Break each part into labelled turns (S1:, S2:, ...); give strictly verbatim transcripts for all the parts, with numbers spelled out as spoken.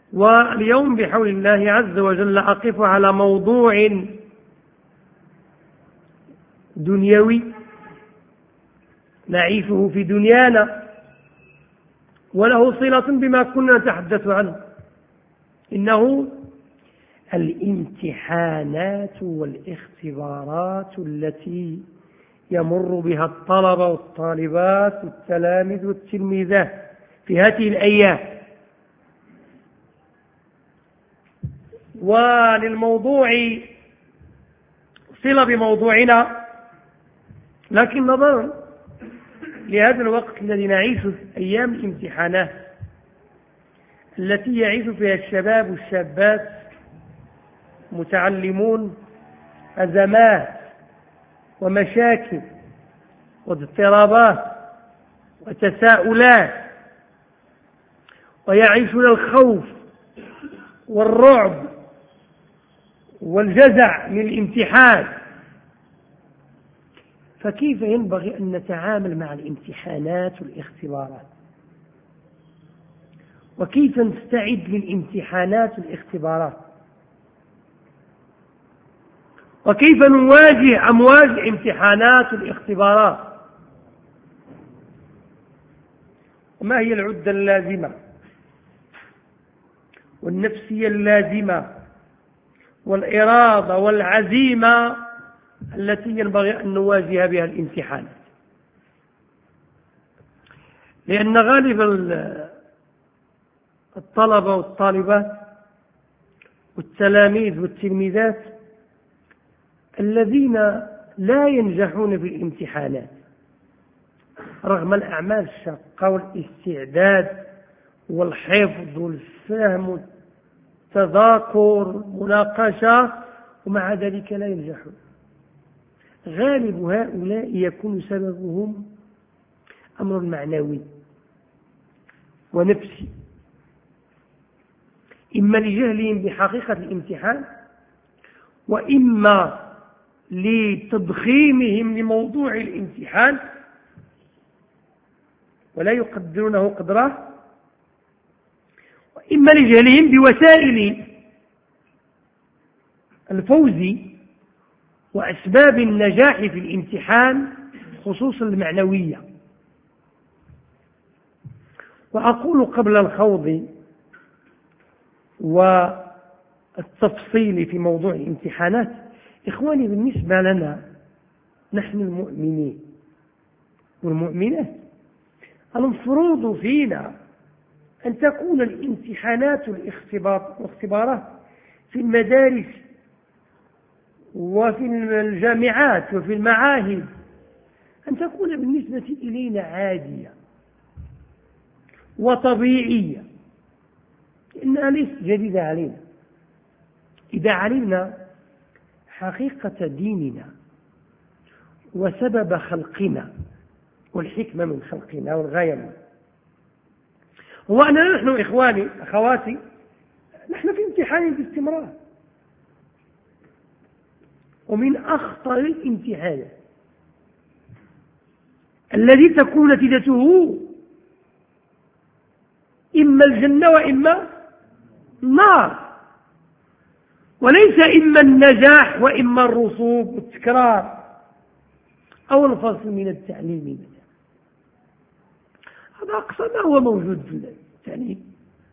S1: واليوم بحول الله عز وجل أقف على موضوع دنيوي نعيشه في دنيانا وله صلة بما كنا نتحدث عنه، إنه الامتحانات والاختبارات التي يمر بها الطلبة والطالبات والتلاميذ والتلميذات في هذه الأيام. وللموضوع صلة بموضوعنا، لكن نظرا لهذا الوقت الذي نعيشه في أيام الامتحانات التي يعيش فيها الشباب والشابات متعلمون أزمات ومشاكل واضطرابات وتساؤلات، ويعيشون الخوف والرعب والجزع من الامتحان، فكيف ينبغي أن نتعامل مع الامتحانات والاختبارات؟ وكيف نستعد للامتحانات والاختبارات؟ وكيف نواجه أمواج الامتحانات والاختبارات؟ وما هي العدة اللازمة والنفسية اللازمة والإرادة والعزيمة التي ينبغي أن نواجه بها الامتحانات؟ لأن غالب الطلبة والطالبات والتلاميذ والتلميذات الذين لا ينجحون في الامتحانات رغم الأعمال الشاقة والاستعداد والحفظ والفهم والتذاكر والمناقشة، ومع ذلك لا ينجحون. غالب هؤلاء يكون سببهم أمر معنوي ونفسي، إما لجهلهم بحقيقة الامتحان، وإما لتضخيمهم لموضوع الامتحان ولا يقدرونه قدره، وإما لجهلهم بوسائل الفوز وأسباب النجاح في الامتحان خصوصا المعنوية. وأقول قبل الخوض والتفصيل في موضوع الامتحانات، إخواني، بالنسبة لنا نحن المؤمنين والمؤمنات المفروض فينا أن تكون الامتحانات والاختبارات في المدارس وفي الجامعات وفي المعاهد أن تكون بالنسبة إلينا عادية وطبيعية، إنها ليست جديدة علينا. إذا علمنا حقيقة ديننا وسبب خلقنا والحكمة من خلقنا والغاية منه، هو أننا نحن إخواني أخواتي نحن في امتحان باستمرار، ومن أخطر الامتحانات الذي تكون نتيجته إما الجنة وإما النار، وليس إما النجاح وإما الرسوب والتكرار أو الفصل من التعليم. هذا أقصى ما هو موجود في التعليم.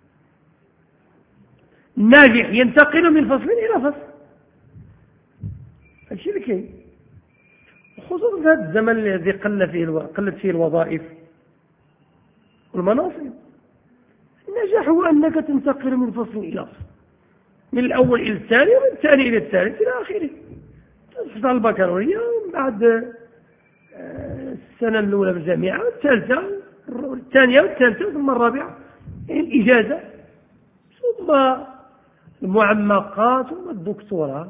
S1: الناجح ينتقل من فصل إلى فصل، هذا اللي كاين، خصوصا في هذا الزمن الذي قل فيه قلت فيه الوظائف والمناصب. النجاح هو أنك تنتقل من فصل إلى فصل، من الأول إلى الثاني ومن الثاني إلى الثالث إلى آخره، تحصل البكالوريا بعد السنة الأولى بالجامعة والثالثة الثانية والثالثة ثم الرابعة الإجازة ثم المعمقات ثم الدكتوراه،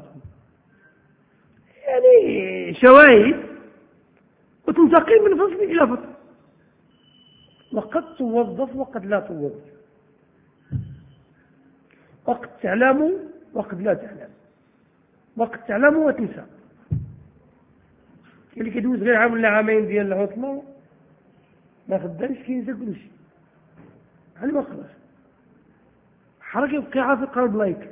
S1: يعني شواهد، وتنتقل من فصل إلى فصل، وقد توظف وقد لا توظف، وقد تعلم وقد لا تعلم، وقد تعلم وتنسى. اللي كيدوز غير عام ولا عامين ديال العطلة ما خدامش كينسى كل شيء، على ما خلاص حركة يوقعها في قلب لايك.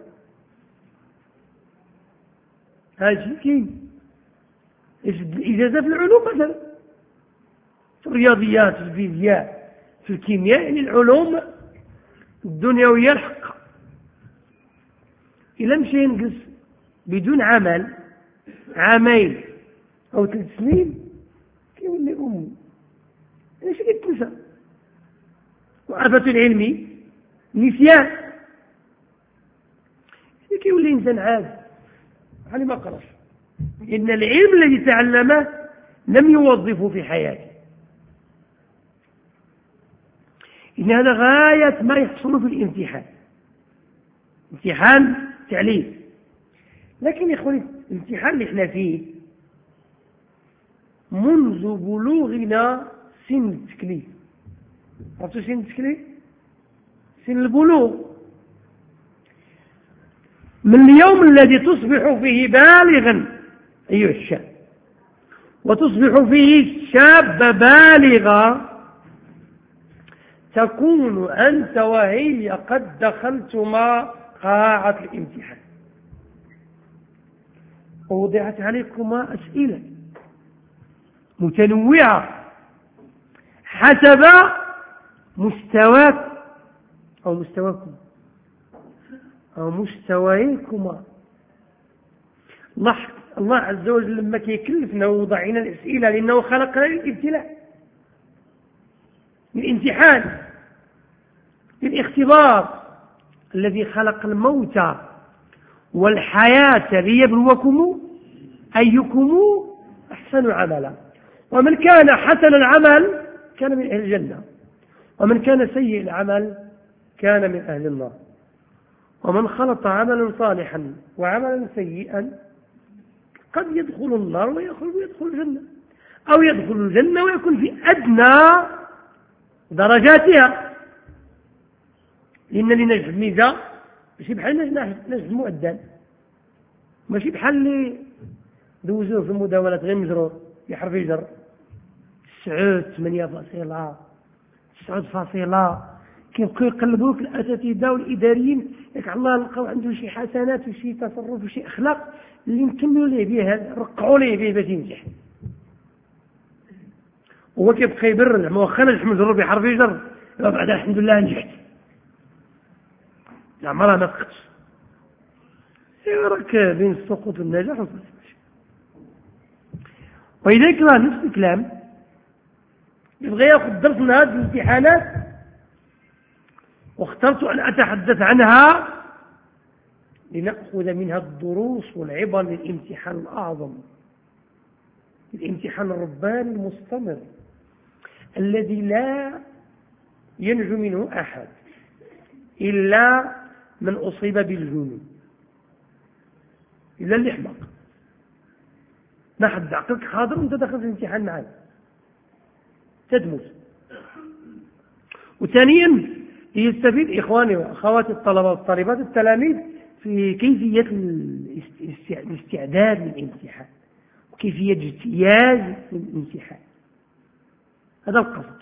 S1: هذا شيء كاين. الإجازة في العلوم مثلا، في الرياضيات، في الفيزياء، في الكيمياء، يعني العلوم الدنيوية الحق. إلا مشى ينقص بدون عمل عامين أو ثلاث سنين كيولي أمي ايش كتنسى. وآفة العلم نسيان، كيولي إنسان عادي على ما قرأش، إن العلم الذي تعلمه لم يوظفه في حياته. إن هذا غاية ما يحصل في الامتحان، امتحان تعليم. لكن يا إخواني الامتحان اللي احنا فيه منذ بلوغنا سن التكليف. عرفتوا سن التكليف؟ سن البلوغ، من اليوم الذي تصبح فيه بالغا أيها الشاب، وتصبح فيه شاب بالغا، تكون أنت وهي قد دخلتما قاعة الامتحان، ووضعت عليكما أسئلة متنوعة حسب مستواك أو مستواكم أو مستويكما. لاحظ الله عز وجل لما كيكلفنا ووضعنا الأسئلة لأنه خلقنا للابتلاء، للامتحان، للاختبار. الذي خلق الموت والحياة ليبلوكم أيكم أحسن عملا، ومن كان حسن العمل كان من أهل الجنة، ومن كان سيء العمل كان من أهل النار. ومن خلط عملا صالحا وعملا سيئا قد يدخل النار ويدخل ويدخل الجنة، أو يدخل الجنة ويكون في أدنى درجاتها. لأن لنجد ميزة ماشي بحال نجد مؤدل، ماشي بحال اللي دوزوه في المداولات غير مجرور يحرف يجر تسعود ثمانية فاصلة تسعود فاصلة. كيبقوا يقلبوك الأساتذة والإداريين ياك الله لقاو عنده شي حسنات وشي تصرف وشي أخلاق اللي نكملوا ليه بيه، رقعوا ليه بيه باش ينجح. هو كيبقى يبرر واخا نجح مجرور بحرف يجر بعد الحمد لله نجحت، عمرها ما سقطش. راك بين السقوط والنجاح وصلت. ولذلك راه نفس الكلام يبغى ياخذ درس من هذه الامتحانات، واخترت أن أتحدث عنها لنأخذ منها الدروس والعبر للامتحان الأعظم، الامتحان الرباني المستمر الذي لا ينجو منه أحد إلا من أصيب بالجنون، إلا اللي حمق. ما حد عقلك حاضر وانت داخل في الامتحان معاه تدمس. وثانيا يستفيد إخواني وأخواتي الطلبة والطالبات التلاميذ في كيفية الاستعداد للامتحان وكيفية اجتياز الامتحان. هذا القصد.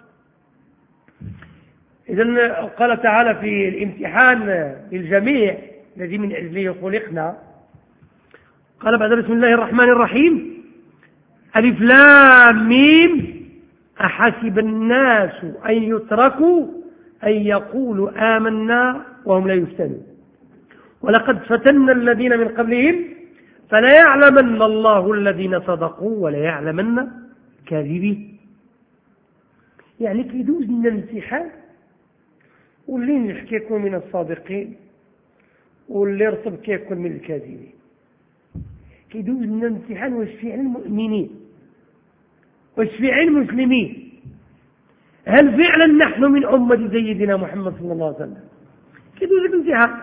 S1: إذن قال تعالى في الامتحان للجميع الذي من أجله خلقنا، قال بعد بسم الله الرحمن الرحيم ألف لام ميم أحسب الناس أن يتركوا أن يقولوا آمنا وهم لا يفتنون ولقد فتنا الذين من قبلهم فلا يعلمن الله الذين صدقوا ولا يعلمن كاذبين. يعني كيدوز لنا الامتحان واللي نجح كيكون من الصادقين واللي رطب كيكون من الكاذبين. كيدوز لنا الامتحان واش في علم المؤمنين، واش في علم المسلمين، هل فعلا نحن من أمة سيدنا محمد صلى الله عليه وسلم. كيدوز الامتحان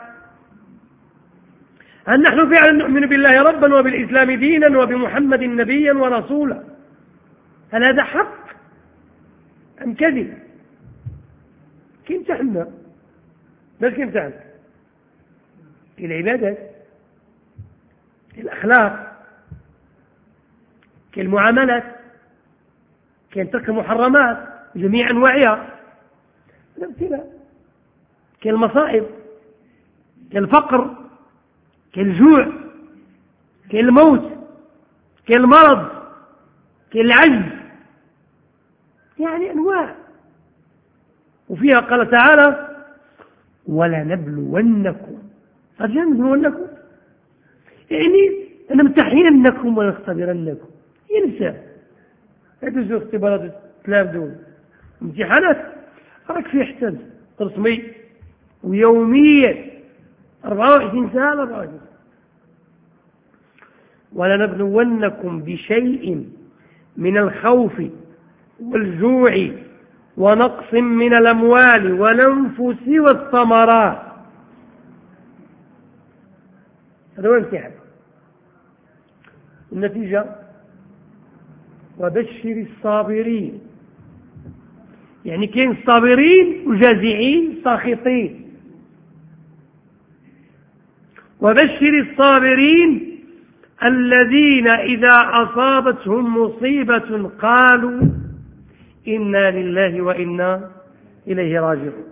S1: هل نحن فعلا نؤمن بالله ربا وبالإسلام دينا وبمحمد نبيا ورسولا، هل هذا حق أم كذب؟ كيمتحنا باش كيمتحن في العبادات، في الأخلاق، في المعاملات، كاين ترك المحرمات جميع أنواعها، الابتلاء، كاين المصائب، كالفقر، كالجوع، كالموت، كالمرض، كالعجز، يعني أنواع. وفيها قال تعالى ولنبلونكم، أرجع نبلونكم يعني نمتحننكم ونختبرنكم. ينسى هذه اختبارات الثلاث دول امتحانات راك فيه احسن رسمي ويوميا أربعة وعشرين ساعة أربعة وعشرين. ولنبلونكم بشيء من الخوف والجوع ونقص من الأموال والأنفس والثمرات. هذا هو الامتحان. النتيجة وبشر الصابرين، يعني كاين الصابرين وجازعين ساخطين. وبشر الصابرين الذين إذا أصابتهم مصيبة قالوا إنا لله وإنا إليه راجعون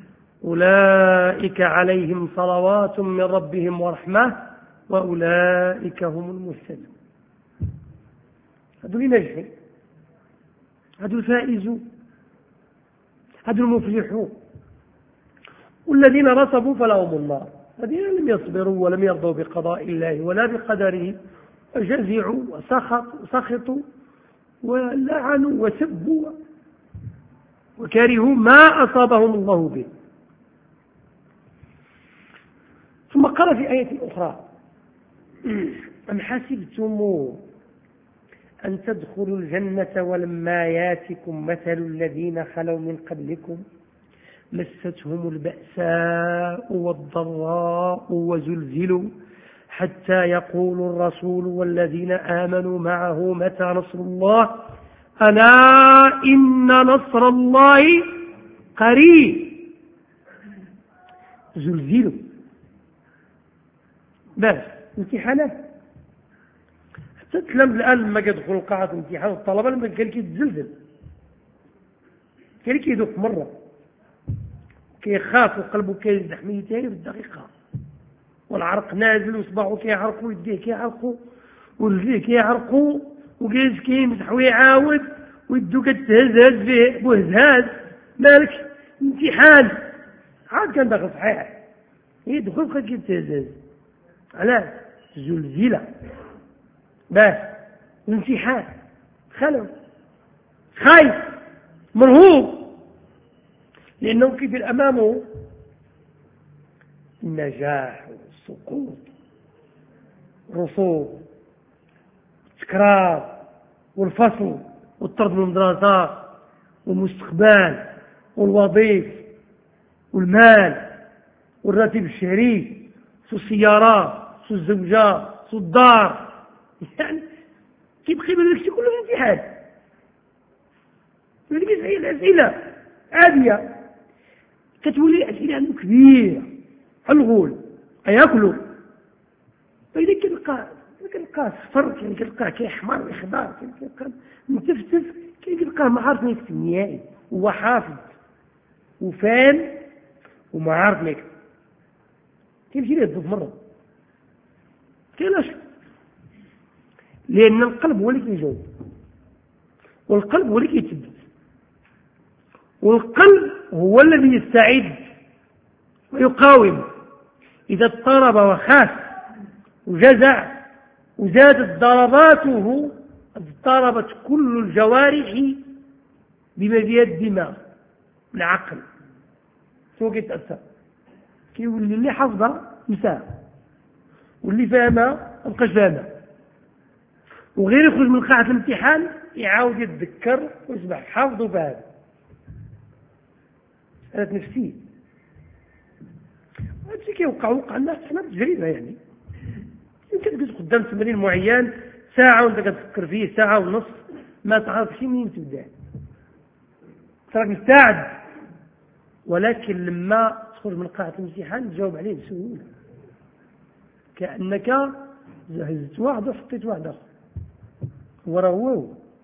S1: أولئك عليهم صلوات من ربهم ورحمة وأولئك هم المهتدون. هذول نجحوا، هذول فائزوا، هذول المفلحون. والذين رسبوا فلهم النار، الذين لم يصبروا ولم يرضوا بقضاء الله ولا بقدره وجزعوا وسخطوا ولعنوا وسبوا وكرهوا ما أصابهم الله به. ثم قال في آية أخرى أم حسبتم أن تدخلوا الجنة ولما ياتكم مثل الذين خلوا من قبلكم مستهم البأساء والضراء وزلزلوا حتى يقول الرسول والذين آمنوا معه متى نصر الله ألا إن نصر الله قريب. زلزلوا بس امتحانات. حتى تلم الآن لما يدخلوا قاعة امتحان الطلبة لما كان كيتزلزل، كان كيدق مرة كيخاف وقلبه كيزدح ميتين في الدقيقة، والعرق نازل وصباحه كيعرق ويديه كيعرقوا ورجليه كيعرقوا وجالس كيمسح ويعاود ويدو كتهزهز فيه بوهزهاز. مالك امتحان عاد كان داخل صحيح يدخل بقى كيتهزهز. علاش؟ زلزلة بس الامتحان خلو خايف مرهوب، لأنه كيدير أمامه النجاح والسقوط، رسوب، تكرار، والفصل، والطرد من المدرسة، والمستقبل، والوظيف، والمال، والراتب الشهري، والسيارات، والزوجة، والدار. يعني كيبقى يبان لك كله في الامتحان. يسأل أسئلة عادية كتولي أسئلة عنده كبيرة الغول أياكلوا. فإذا كنلقى كنلقاه صفر، كاين كنلقاه كيحمر ويخضر، كاين كنلقاه متفتف، كاين كنلقاه ما عارف ما يكتب النهائي. هو حافظ وفان وما عارف ما يكتب. كيمشي ليه الضب مرة كايناش، لأن القلب هو اللي كيجاوب، والقلب هو اللي كيتثبت، والقلب هو الذي يستعد ويقاوم. إذا اضطرب وخاف وجزع وزادت ضرباته اضطربت كل الجوارح بما فيها الدماغ العقل، سوى كيتأثر كيولي اللي حفظها مساه واللي فاهمها مبقاش فاهمها، وغير يخرج من قاعة الامتحان يعاود يتذكر ويصبح حافظ وفاهم. هذا نفسي هذا الشيء كيوقع وقع الناس حنا تجربة. يعني يمكن تجلس قدام تمرين معين ساعة وانت كتفكر فيه ساعة ونص ما تعرف شي منين تبدا، تراك مستعد، ولكن لما تخرج من قاعة الامتحان تجاوب عليه بسهولة كأنك هزت واحد وحطيت واحد آخر وراه هو.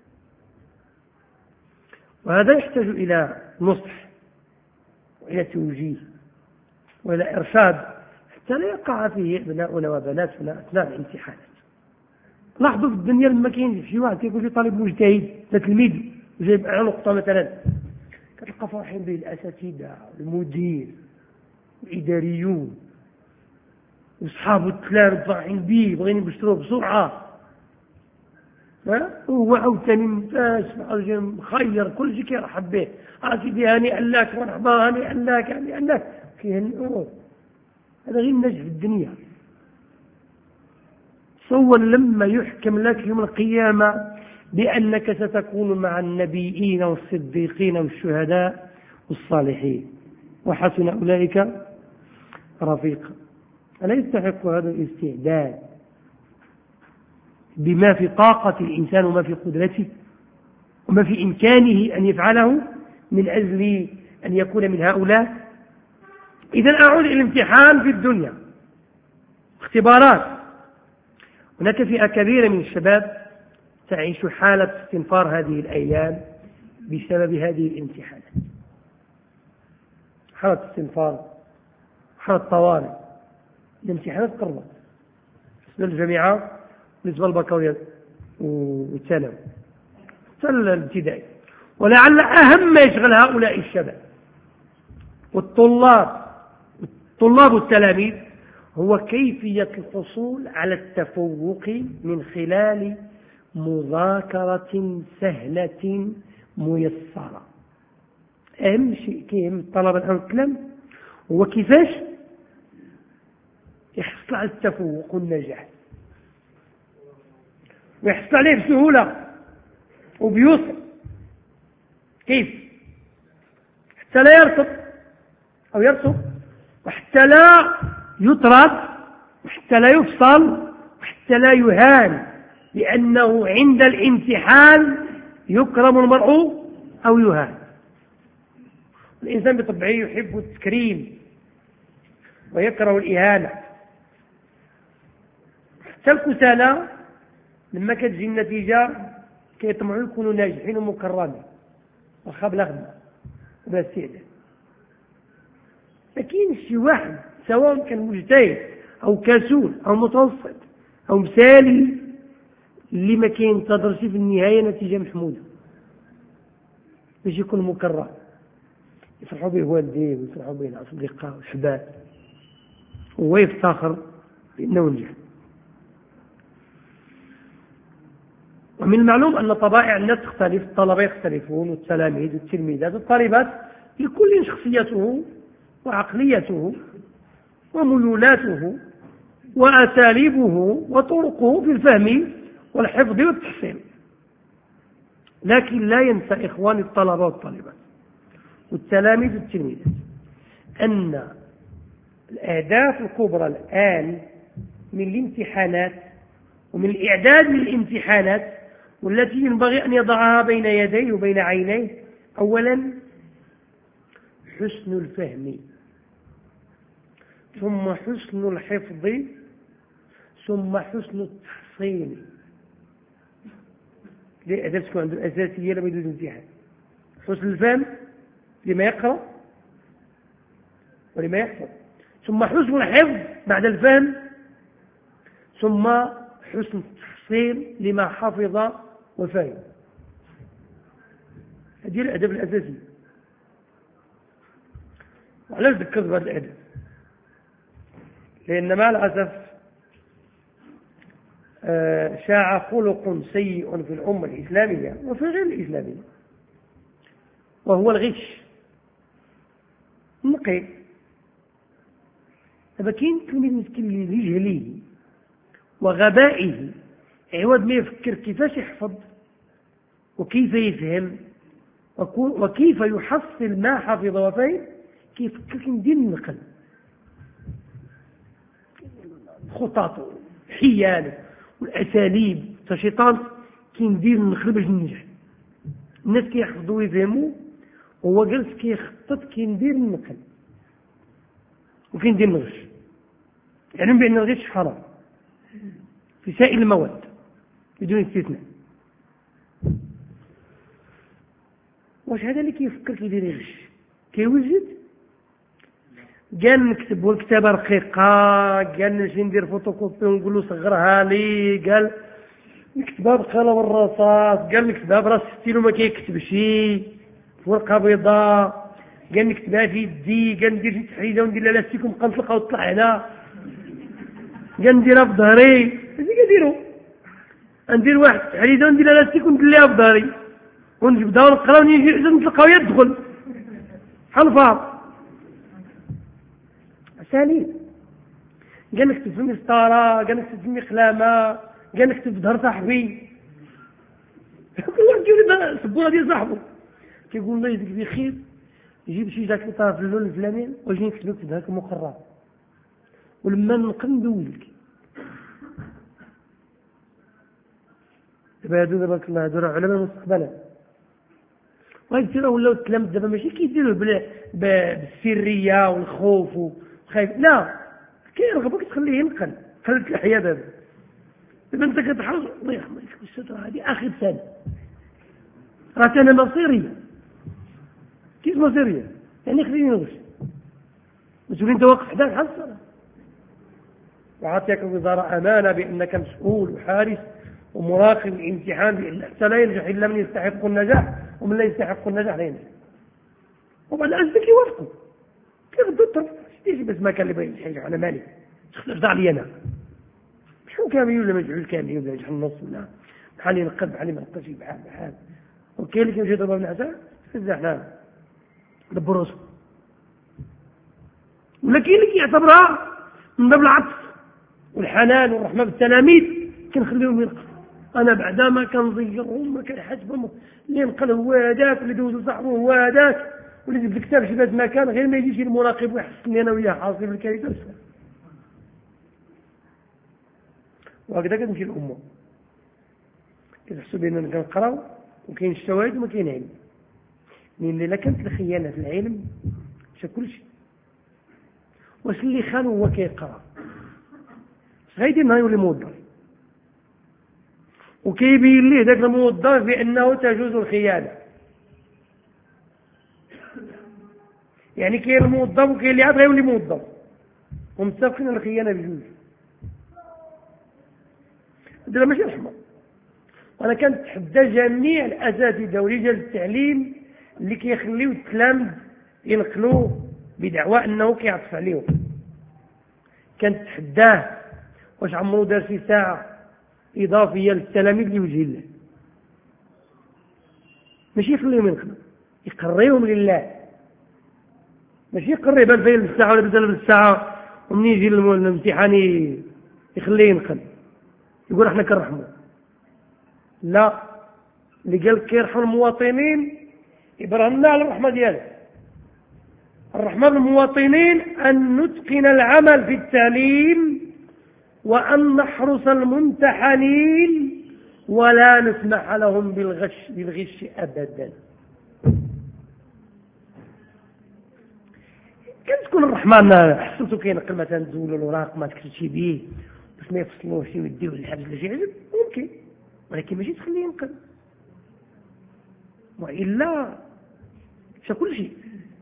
S1: وهذا يحتاج إلى نصح وإلى توجيه وإلى إرشاد حتى لا يقع فيه أبناؤنا وبناتنا أثناء الامتحانات. لاحظوا في الدنيا لما كاين شي واحد كيكون شي طالب مجتهد تلميذ وجايب أعلى نقطة مثلا، كتلقى فرحين به الأساتذة والمدير والإداريون وأصحابه التلاميذ فرحين به بغينا يبشروه بسرعة، هو عاوتاني ممتاز مخير كل شيء كيرحب به، سيدي هانئا لك مرحبا هانئا لك هانئا لك كيهنئوه. هذا غير النجح في الدنيا. تصور لما يحكم لك يوم القيامة بأنك ستكون مع النبيين والصديقين والشهداء والصالحين وحسن أولئك رفيقا. ألا يستحق هذا الاستعداد بما في طاقة الإنسان وما في قدرته وما في إمكانه أن يفعله من أجل أن يكون من هؤلاء؟ إذن أعود إلى الامتحان في الدنيا، اختبارات. هناك فئة كبيرة من الشباب تعيش حالة استنفار هذه الأيام بسبب هذه الامتحانات، حالة استنفار، حالة طوارئ. الامتحانات قربت بالنسبة للجامعات، بالنسبة للبكالوريا والثانوي الابتدائي، ولعل أهم ما يشغل هؤلاء الشباب والطلاب الطلاب والتلاميذ هو كيفية الحصول على التفوق من خلال مذاكرة سهلة ميسرة. أهم شيء كيهم الطلبة الآن الكلام هو كيفاش يحصل على التفوق والنجاح، ويحصل عليه بسهولة وبيسر. كيف؟ حتى لا يرتب أو يرتب، وحتى لا يطرد، وحتى لا يفصل، وحتى لا يهان، لأنه عند الامتحان يكرم المرء أو يهان. الإنسان بطبعه يحب التكريم ويكره الإهانة. حتى الكسالى لما كتجي النتيجة كيطمعوا يكونوا ناجحين ومكرمين واخا بلا خدمة وبلا استعداد. ما كاينش شي واحد سواء كان مجتهد أو كسول أو متوسط أو مثالي اللي ما كينتظرش في النهاية نتيجة محمودة باش يكون مكرم، يفرحوا به والديه ويفرحوا به الأصدقاء والأحباب وهو يفتخر بأنه نجح. ومن المعلوم أن طبائع الناس تختلف، الطلبة يختلفون والتلاميذ والتلميذات والطالبات، لكل شخصيته وعقليته وميولاته وأساليبه وطرقه في الفهم والحفظ والتحصيل. لكن لا ينسى إخواني الطلبة والطالبات والتلاميذ والتلميذات أن الأهداف الكبرى الآن من الامتحانات ومن الإعداد للامتحانات والتي ينبغي أن يضعها بين يديه وبين عينيه: أولا حسن الفهم، ثم حسن الحفظ، ثم حسن التحصيل. الأهداف تكون عنده الأساسية لما يدوز الامتحان: حسن الفهم لما يقرأ ولما يحفظ، ثم حسن الحفظ بعد الفهم، ثم حسن التحصيل لما حفظ وفهم. هذه الأدب الأساسي. وعلاش ذكرت بهذا الأدب؟ لأن مع الأسف شاع خلق سيء في الأمة الإسلامية وفي غير الإسلامية، وهو الغش النقي. دابا كاين تلميذ مسكين لجهله وغبائه عوض ما يفكر كيفاش يحفظ وكيف يفهم وكيف يحصل ما حفظ وفهم، كيفكر كندير النقل خطاطه حياله والأساليب الشيطان كندير النقل باش ننجح. الناس كيحفظوا ويفهموا وهو جالس كيخطط كندير النقل وكندير الغش. يعني بأن الغش حرام في سائر المواد بدون استثناء. واش هذا اللي كيفكر كيدير الغش كيوجد قال نكتب والكتابه رقيقه، قال نمشي ندير فوتوكوبي ونقول له صغرها لي، قال نكتبها بقلم الرصاص، قال نكتبها براس ستيلو ما كيكتبش في ورقه بيضاء، قال نكتبها في يدي، قال ندير شي تحريزه وندير لها لاستيك ونبقى نطلقها وتطلع هنا، قال نديرها في ظهري. اش كنديرو؟ ندير واحد التحريزه وندير لها لاستيك وندير لها في ظهري ونجبدها ونقرا ونجي حتى نطلقها وهي تدخل بحال الفار. اساليب. قال نكتب في مسطره، قال نكتب في مقلامه، قال نكتب في ظهر صاحبي. كل واحد يجيب السبوره ديال صاحبه كيقول الله يجزيك بخير، يجيب شي جاكيطه طرف اللون الفلاني واجي نكتب لك في هاك المقرر، ولما نقل ندوزك. دابا هادو تبارك الله هادو راه علماء المستقبل، وهاد راه ولاو التلاميذ دابا ماشي كيديروه بالسريه والخوف وخايف، لا كيرغبك تخليه ينقل. خلت الحياه دابا دابا انت كتحرص الله يرحمك الستر هذه اخر سنه راه سنه مصيريه. كيف مصيريه؟ يعني خليني نغش مسؤول انت واقف حداك بحال الصلاه، وعطيك الوزاره امانه بانك مسؤول وحارس ومراقب الامتحان، بان حتى لا ينجح الا من يستحق النجاح، ومن لا يستحق النجاح لا ينجح. وبعد اجلك يوافقوا كيف الدكتور شتيش بس ما كان اللي بغى ينجح انا مالي تخلف علي انا شحال كامل ولا مجعول كامل ولا شحال النص ولا بحال ينقد بحال ما نقدش بحال بحال. وكاين اللي كيمشي يضرب بالعسل فزحنا دبر راسو، ولا كاين اللي كيعتبرها من باب العطف والحنان والرحمه بالتلاميذ كنخليهم ينقصوا. انا بعدا ما كنزيرهم ما كنحاسبهم، اللي ينقل هو هذاك، اللي دوز لصاحبه هو هذاك، واللي جاب الكتاب شي بهذا المكان غير ما يجيش المراقب ويحسني انا وياه حاصل بالكارثه. وهكذا كتمشي الامه، كتحسوا باننا كنقراو وكاين الشواهد وما كاين علم. لان الا كانت الخيانه في العلم مشى كلشي. واش اللي خان هو كيقرا غيدير نهار يولي موظف وكيبين ليه ذاك الموظف بانه تجوز الخيانه. يعني كاين الموظف وكاين اللي عاد غيولي موظف ومتفقين على الخيانه بجوج. هذا ماشي رحمه. وانا كنتحدى جميع الاساتذه ورجال التعليم اللي كيخليو التلامذ ينقلوا بدعوى انه كيعطف عليهم. كنتحداه واش عمرو دار شي ساعه اضافيه للتلاميذ لوجه الله، ماشي يخليهم ينقلوا، يقريهم لله، ماشي يقري بان فين الساعه ولا بدل بالساعه ومن يجي الامتحان يخليه ينقل يقول احنا كنرحموا. لا، اللي قال كيرحم المواطنين يبرهنا على الرحمه ديالو. الرحمه بالمواطنين ان نتقن العمل في التعليم وان نحرس الممتحنين ولا نسمح لهم بالغش بالغش ابدا. كتكون الرحمن حسنتو كينقل مثلا تزول الوراق ما تكتبش به باش ما يفصلوش يوديوه للحبس ولا شي حاجه ممكن، ولكن ماشي تخليه ينقل، والا شا كل شيء.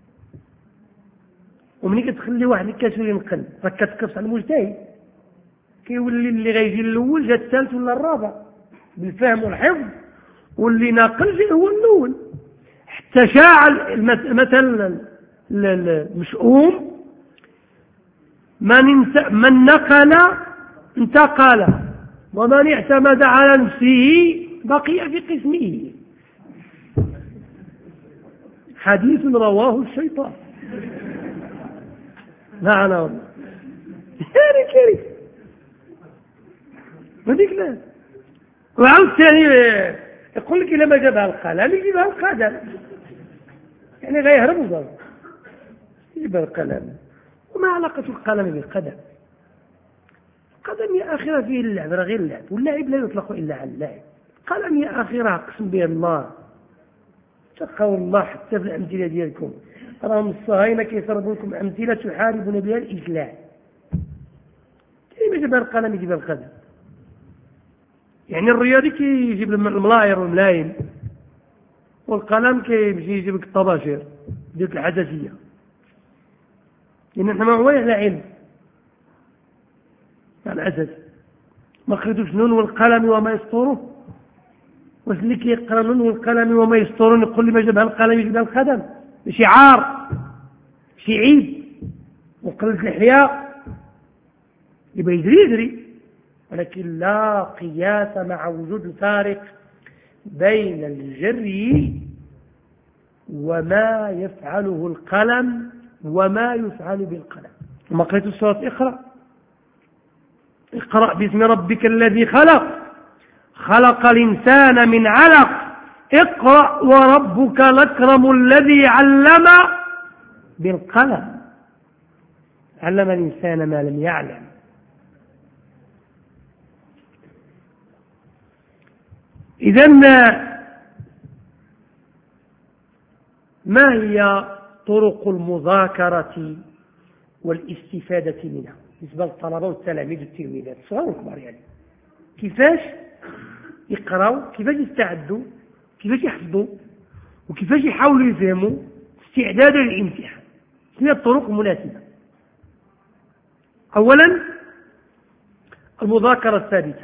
S1: ومني كتخلي واحد كاسول ينقل راك كتكبس على المجتهد، كيولي اللي غيجي الاول جا الثالث ولا الرابع بالفهم والحفظ، واللي ناقل جا هو الاول. حتى شاع مثلا المشؤوم من من نقل انتقل ومن اعتمد على نفسه بقي في قسمه. حديث رواه الشيطان. نعم والله كاري كاري هذيك لا. وعاود ثاني يقول لك إلا ما جابها القلم يجيبها القدم، يعني غيهربوا ضرب يجيبها القلم. وما علاقة القلم بالقدم؟ القدم يا أخي فيه اللعب، غير اللعب، واللعب لا يطلق إلا على اللعب. القلم يا أخي راه قسم به الله، تقوا الله حتى في الأمثلة ديالكم راهم الصهاينة كيصرفوا لكم أمثلة تحاربون بها الإسلام. كيف يجيب القلم يجيب القدم؟ يعني الرياضي كيجيب الملاير والملايم، والقلم كيمشي يجيب لك الطباشير ديك الحدثية. لأن احنا ما عوين على علم مع الأسف. ما قريتوش نون والقلم وما يسطره، واش اللي كيقرا نون والقلم وما يسطرون يقول لي ما جابها القلم يجيبها القدم؟ شي عار، شي عيب، وقلة الإحياء يبقى يجري يجري، ولكن لا قياس مع وجود الفارق بين الجري وما يفعله القلم وما يفعل بالقلم. وما قرأت سورة اقرأ اقرأ باسم ربك الذي خلق خلق الإنسان من علق اقرأ وربك الأكرم الذي علم بالقلم علم الإنسان ما لم يعلم. إذن ما هي طرق المذاكرة والاستفادة منها بالنسبة للطلبة والتلاميذ والتلميذات الصغار والكبار؟ يعني كيفاش يقرأوا، كيفاش يستعدوا، كيفاش يحفظوا، وكيفاش يحاولوا يفهموا استعدادا للامتحان. شنو هي الطرق المناسبة؟ أولا المذاكرة الثابتة.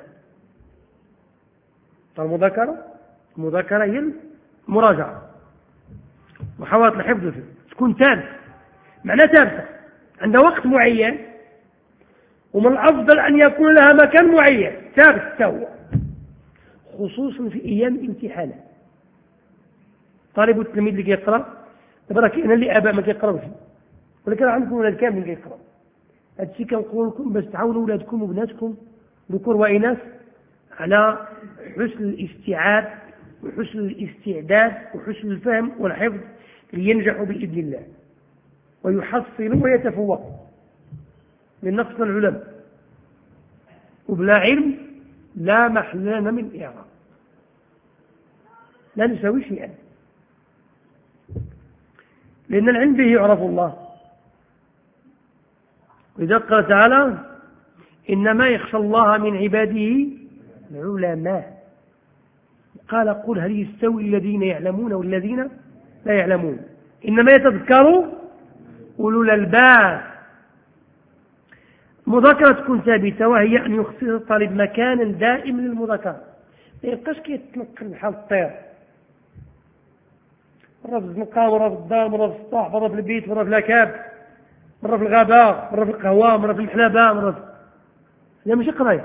S1: المذاكرة المذاكرة هي المراجعة، محاولة الحفظ فيه تكون ثابتة، معناه ثابتة عندها وقت معين، ومن الأفضل أن يكون لها مكان معين ثابت هو، خصوصا في أيام الامتحانات. طالب التلميذ اللي يقرأ دابا كاين اللي آباء ما كيقراوش، ولكن عندكم ولاد كاملين كيقراو. هذا الشيء كنقول لكم باش تعاونوا ولادكم وبناتكم ذكور وإناث على حسن الاستيعاب وحسن الاستعداد وحسن الفهم والحفظ لينجحوا بإذن الله ويحصلوا ويتفوقوا. من نقص العلم وبلا علم لا محل لنا من الإعراب، لا نسوي شيئا، لأن العلم به يعرف الله. وإذا قال تعالى إنما يخشى الله من عباده العلماء، قال قل هل يستوي الذين يعلمون والذين لا يعلمون إنما يتذكروا أولو الألباب. مذاكرة تكون ثابتة، وهي أن يخصص الطالب مكانا دائما للمذاكرة، ما يبقاش كيتنقل بحال الطير، مرة في الزنقة، مرة في الدار، مرة في السطح، مرة في البيت، مرة في الأكاب، مرة في الغابة، مرة في القهوة، مرة في المحلبة، مرة في... لا ماشي قراية،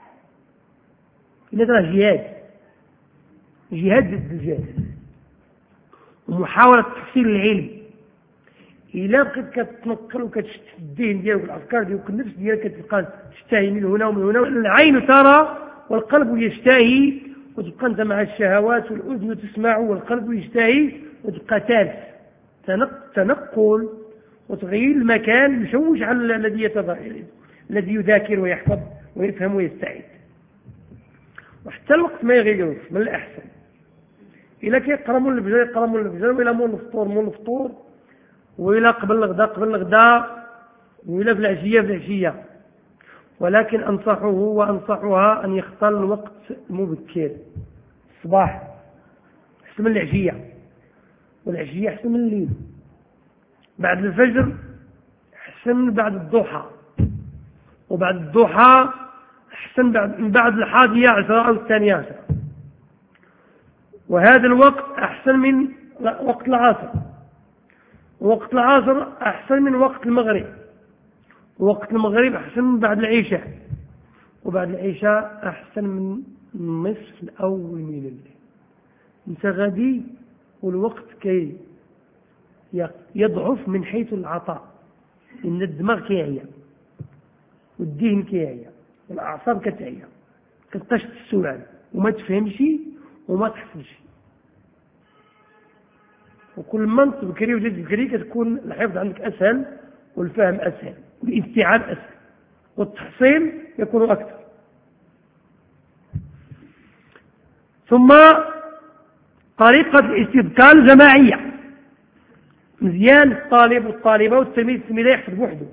S1: إلا تراه جهاد جهاد ضد الجهل ومحاولة تحصيل العلم. إلا بقيت كتنقل وكتشت في الذهن ديالك والأفكار ديالك والنفس ديالك كتبقى تشتهي من هنا ومن هنا، العين ترى والقلب يشتهي، وتبقى أنت مع الشهوات والأذن تسمع والقلب يشتهي، وتبقى تالف تنقل وتغيير المكان يشوش على الذي الذي يذاكر ويحفظ ويفهم ويستعد. وحتى الوقت ما يغيروش، من الأحسن إلا كيقرا مول الفجر يقرا مول الفجر، وإلا مول الفطور مول الفطور، وإلا قبل الغداء قبل الغداء، وإلا في العشية في العشية. ولكن أنصحه وأنصحها أن يختار الوقت المبكر، الصباح أحسن من العشية، والعشية أحسن من الليل، بعد الفجر أحسن من بعد الضحى، وبعد الضحى أحسن بعد من بعد الحادية عشرة أو الثانية عشرة، وهذا الوقت أحسن من وقت العصر، ووقت العصر أحسن من وقت المغرب، ووقت المغرب أحسن من بعد العشاء، وبعد العشاء أحسن من النصف الأول من الليل. انت غادي والوقت كي يضعف من حيث العطاء، إن الدماغ كيعيا والذهن كيعيا والأعصاب كتعيا، كتبقاش تستوعب وما تفهمش وما تحفظش. وكل ما انت بكري وجد بكري كتكون الحفظ عندك أسهل والفهم أسهل والاستيعاب أسهل والتحصيل يكون أكثر. ثم طريقة الاستذكار الجماعية، مزيان الطالب والطالبة والتلميذ التلميذة يحفظ بوحده،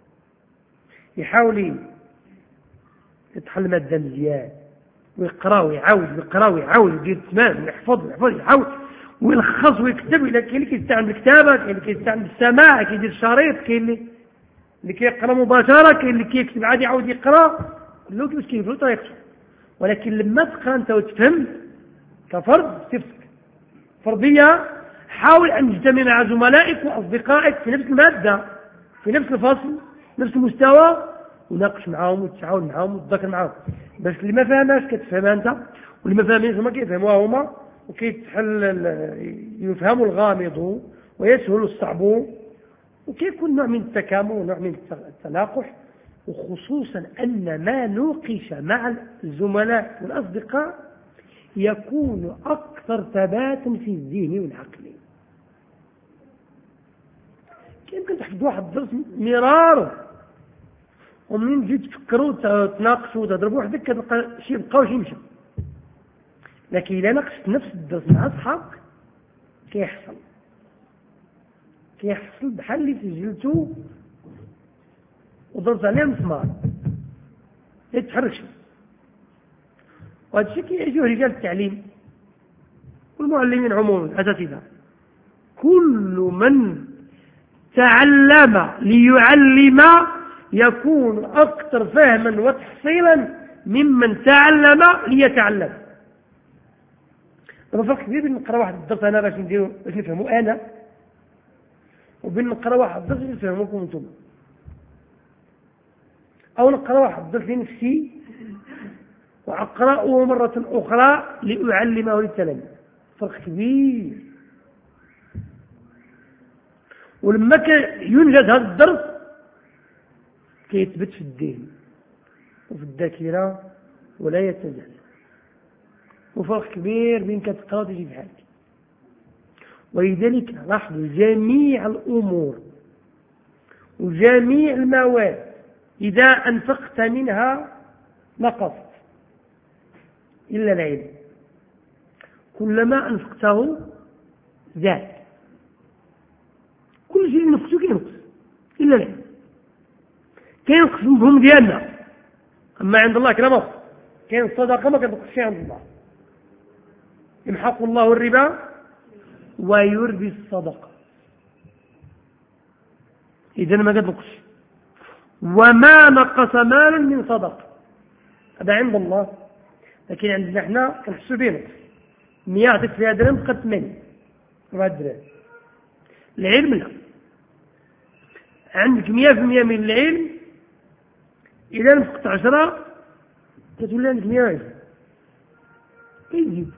S1: يحاول يتحل مادة مزيان ويقرأ ويعاود ويقرأ ويعاود ويدير تمام ويحفظ ويحفظ ويعاود ويلخص ويكتب. إلا كاين اللي كيستعمل الكتابة، كاين اللي كيستعمل السماع، كيدير الشريط، كاين اللي اللي كيقرا مباشره، كاين اللي كيكتب عادي يعاود يقرا، كله كيفاش كيفرو طريقته. ولكن لما تقرا انت وتفهم كفرد تفسك فرضيه، حاول ان تجتمع مع زملائك واصدقائك في نفس الماده، في نفس الفصل، نفس المستوى، وناقش معاهم وتعاون معاهم وتذاكر معاهم، باش اللي ما فهماش كتفهمها انت، واللي ما فاهمينش هما كيفهموها هما، وكيتحل يفهموا الغامض ويسهل الصعب، وكيكون نوع من التكامل ونوع من التلاقح. وخصوصا أن ما نوقش مع الزملاء والأصدقاء يكون أكثر ثباتا في الذهن والعقل. يمكن تحفظوا واحد الدرس مرارا، ومنين تجي تفكروا وتناقشوا وتضربوا وحدك كتلقى شي يبقى وشي يمشي. لكن إذا ناقشت نفس الدرس مع أصحابك كيحصل كيحصل بحال اللي سجلتو وضربت عليه مسمار ما يتحركش. وهذا الشيء كيعجبه رجال التعليم والمعلمين عموما الأساتذة. كل من تعلم ليعلم يكون أكثر فهما وتحصيلا ممن تعلم ليتعلم. طبعا فرق كبير بين نقرا واحد الدرس انا باش نديرو باش نفهمو انا، وبين نقرا واحد الدرس باش نفهموكم انتم، او نقرا واحد الدرس لنفسي واقراه مره اخرى لاعلمه للتلاميذ. فرق كبير. ولما ينجز هذا الدرس كيثبت في الذهن وفي الذاكره ولا يتزال. وفرق كبير بين كتقرا وتجي في حالك. ولذلك لاحظوا جميع الأمور وجميع المواد إذا أنفقت منها نقصت إلا العلم، كلما أنفقته زاد. كل شيء نفسه كينقص إلا العلم. كينقص المفهوم ديالنا، أما عند الله كلام كاين الصدقة ما كتنقص شيء عند الله. يمحق الله الربا ويربي الصدقة، إذن ما قد نقص. وما نقص مالا من صدقة، هذا عند الله. لكن عندنا احنا كنحسوا به نقص. مية عطيت فيها درهم بقات ثمانية أربعة دراهم. العلم لا، عندك مية في المية من العلم، إذا نفقت عشرة كتولي عندك مية وعشرين. كيزيد،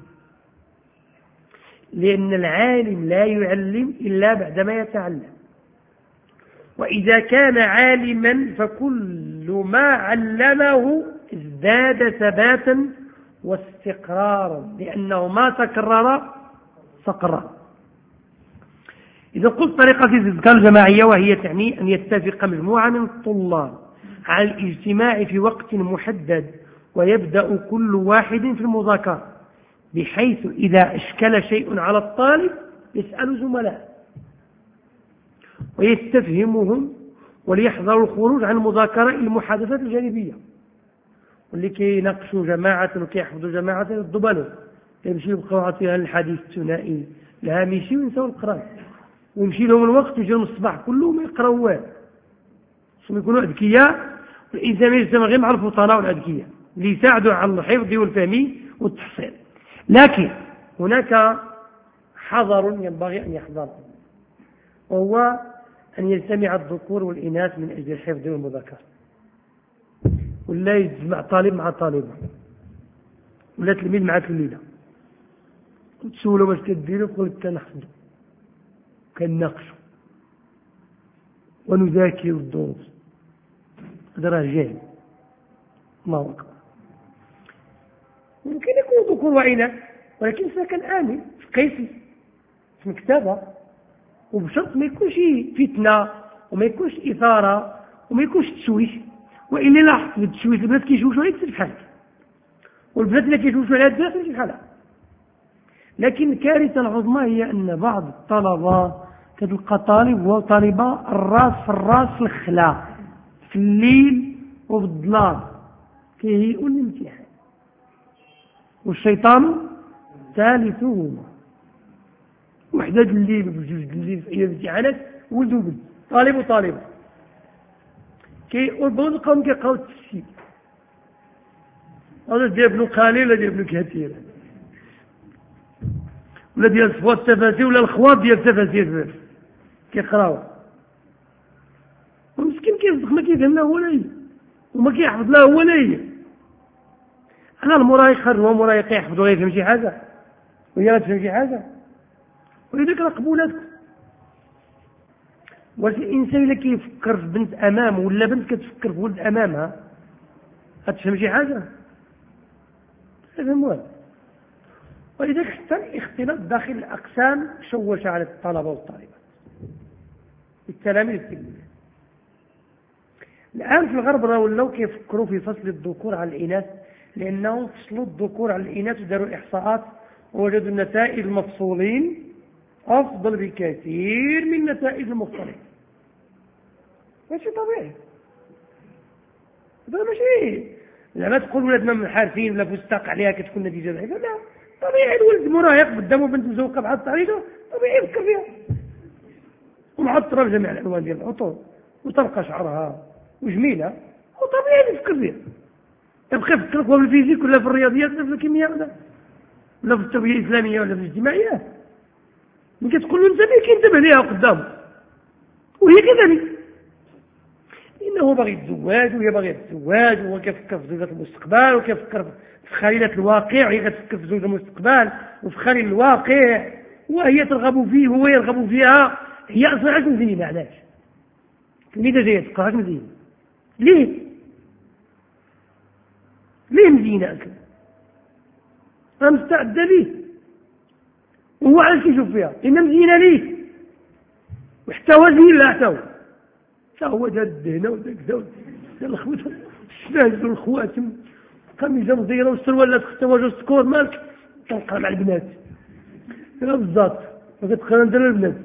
S1: لأن العالم لا يعلم إلا بعدما يتعلم. وإذا كان عالما فكل ما علمه ازداد ثباتا واستقرارا، لأنه ما تكرر استقرار. إذا قلت طريقة التذكار الجماعية، وهي تعني أن يتفق مجموعة من الطلاب على الاجتماع في وقت محدد، ويبدأ كل واحد في المذاكرة، بحيث إذا أشكل شيء على الطالب يسأل زملاء ويستفهمهم، وليحذروا الخروج عن المذاكرة إلى المحادثات الجانبية. واللي كيناقشوا جماعة وكيحفظوا جماعة يضبنوا، يمشي يبقوا عطيها الحديث الثنائي الهامشي وينسوا القراءة، ويمشي لهم الوقت ويجي لهم الصباح كله ما يقراوا والو. ثم يكونوا أذكياء، والإنسان يجتمع غير مع الفطناء والأذكياء اللي يساعدوا على الحفظ والفهم والتحصيل. لكن هناك حذر ينبغي أن يحذره، وهو أن يجتمع الذكور والإناث من أجل الحفظ والمذاكرة، ولا يجمع طالب مع طالبة، ولا تلميذ مع تلميذة، وتسولوا واش كديروا يقول لك كنحفظوا كنناقشوا ونذاكر الدروس. هذا راه جاهل. الله أكبر. ممكن يكون ذكور وإناث، ولكن ساكن آمن في قيسي في مكتبة، وبشرط ما يكونش فتنة وما يكونش إثارة وما يكونش تشويش. وإلا لاحظت بالتشويش البنات كيشوشوا عليك تصير بحالك، والبنات اللي كيشوشوا على البنات تصير بحالها. لكن الكارثة العظمى هي أن بعض الطلبة كتلقى طالب وطالبة الراس في الراس في الخلا في الليل وبالظلام كيهيئوا الامتحان، والشيطان ثالثهما. وحدة الليل وبجوج الليل في أيام الامتحانات ولد وبنت، طالب وطالبة، كي والبون كيبقاو التفسير هذا ديال ابن قليل ولا ديال ابن كثير ولا ديال صفوات التفاسير ولا الخواط ديال التفاسير كيقراو المسكين كيصدق ما كيفهم لا هو لا هي وما كيحفظ لا هو لا هي. انا المراهق هو مراهق يحفظ ولا يفهم شي حاجه وهي لا تفهم شي حاجه ولذلك راه قبولاتكم. واش الانسان اللي كيفكر في بنت امامه ولا بنت كتفكر في ولد امامها غتفهم شي حاجه؟ تفهم والو. ولذلك حتى الاختلاط داخل الاقسام شوش على الطلبه والطالبات التلاميذ التلميذ. الان في الغرب راه ولاو كيفكروا في فصل الذكور على الاناث لانهم فصلوا الذكور على الاناث وداروا احصاءات ووجدوا النتائج المفصولين افضل بكثير من النتائج المختلطه. ماشي طبيعي هذا ماشي لما تقول ولاد ما حارفين ولا فستاق عليها كتكون نتيجه ضعيفه. لا طبيعي الولد مراهق قدامه بنت مزوقه بحال الطريقه طبيعي يفكر فيها ومعطره بجميع الالوان ديال العطور وترقى شعرها وجميله وطبيعي يفكر فيها. يبقى يفكر هو في الفيزيك ولا في الرياضيات ولا في الكيمياء ولا ولا في التربيه الاسلاميه ولا في الاجتماعيات. ملي كتقول له انتبه كينتبه ليها قدامه وهي كذلك انه باغي يتزوج وهي باغيه تتزوج وهو كيفكر في زوجة المستقبل وكيفكر في خليلة الواقع وهي كتفكر في زوجة المستقبل وفي خليل الواقع وهي ترغب فيه وهو يرغب فيها. هي اصلا علاش مزينه علاش لماذا جايه تقرا علاش مزينه ليه ليه مزينه اصلا راه مستعده ليه وهو علاش كيشوف فيها لان مزينه ليه وحتى هو زين لا حتى هو حتى هو دار الدهنه وداك داك الخوت الشناج والخواتم قميصه مزيره والسروال حتى هو جوج سكور مالك كنقرا مع البنات انا بالضبط ما كتقرا ندير البنات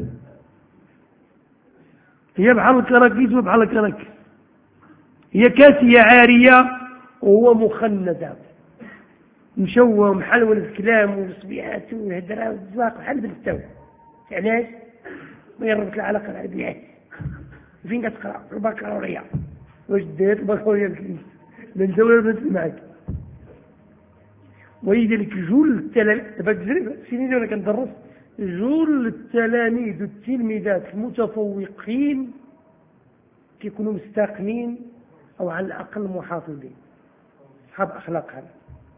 S1: هي بحال الكراكيز وبحال الكراكيز هي كاسيه عاريه وهو مخنثه مشوه ومحلول الكلام والصبيحات والهدره والزواق بحال بالتو. علاش؟ ما يربط العلاقه مع البنات. فين كتقرا؟ البكالوريا. واش ديت البكالوريا من دوله البنات معك؟ ولذلك جول التلاميذ دابا تجربه السنين اللي كندرس جول التلاميذ والتلميذات المتفوقين كيكونوا مستقيمين او على الاقل محافظين اصحاب اخلاق. هذا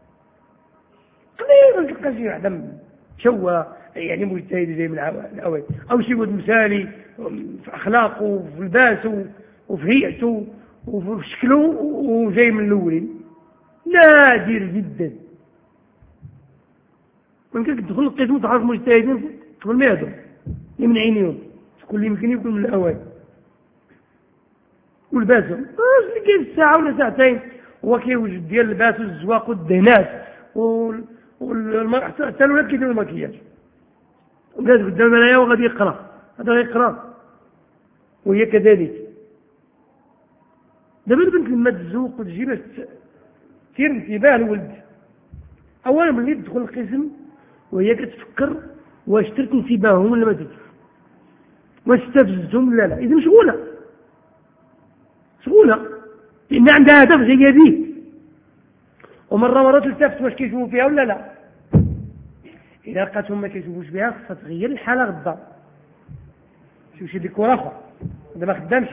S1: قليل تلقى شي واحد مشوه يعني مجتهد جاي من الاوائل او شي ولد مثالي في اخلاقه وفي لباسه وفي هيئته وفي شكله وجاي من الاولين. نادر جدا. ممكن تدخل القسم وتعرف مجتهدين قبل ما يهضروا من عينيهم تقول لي يمكن يكون من الاوائل ولباسهم اش اللي كاين ساعه ولا ساعتين هو كيوجد ديال اللباس والزواق والدهنات حتى الولاد كيديروا المكياج وجالس قدام المرايه وغادي يقرا هذا غيقرا وهي كذلك. دابا البنت لما تزوق وتجي باش تثير انتباه الولد اولا ملي تدخل القسم وهي كتفكر واش درت انتباههم ولا ما درتش واش استفزتهم ولا لا. اذا مشغوله مشغوله لان عندها هدف جايه به ومره مرات التفت واش كيشوفوا فيها ولا لا. اذا لقاتهم ما كيشوفوش بها خصها تغير الحاله غدا تمشي ديكور اخر هذا ما خدامش.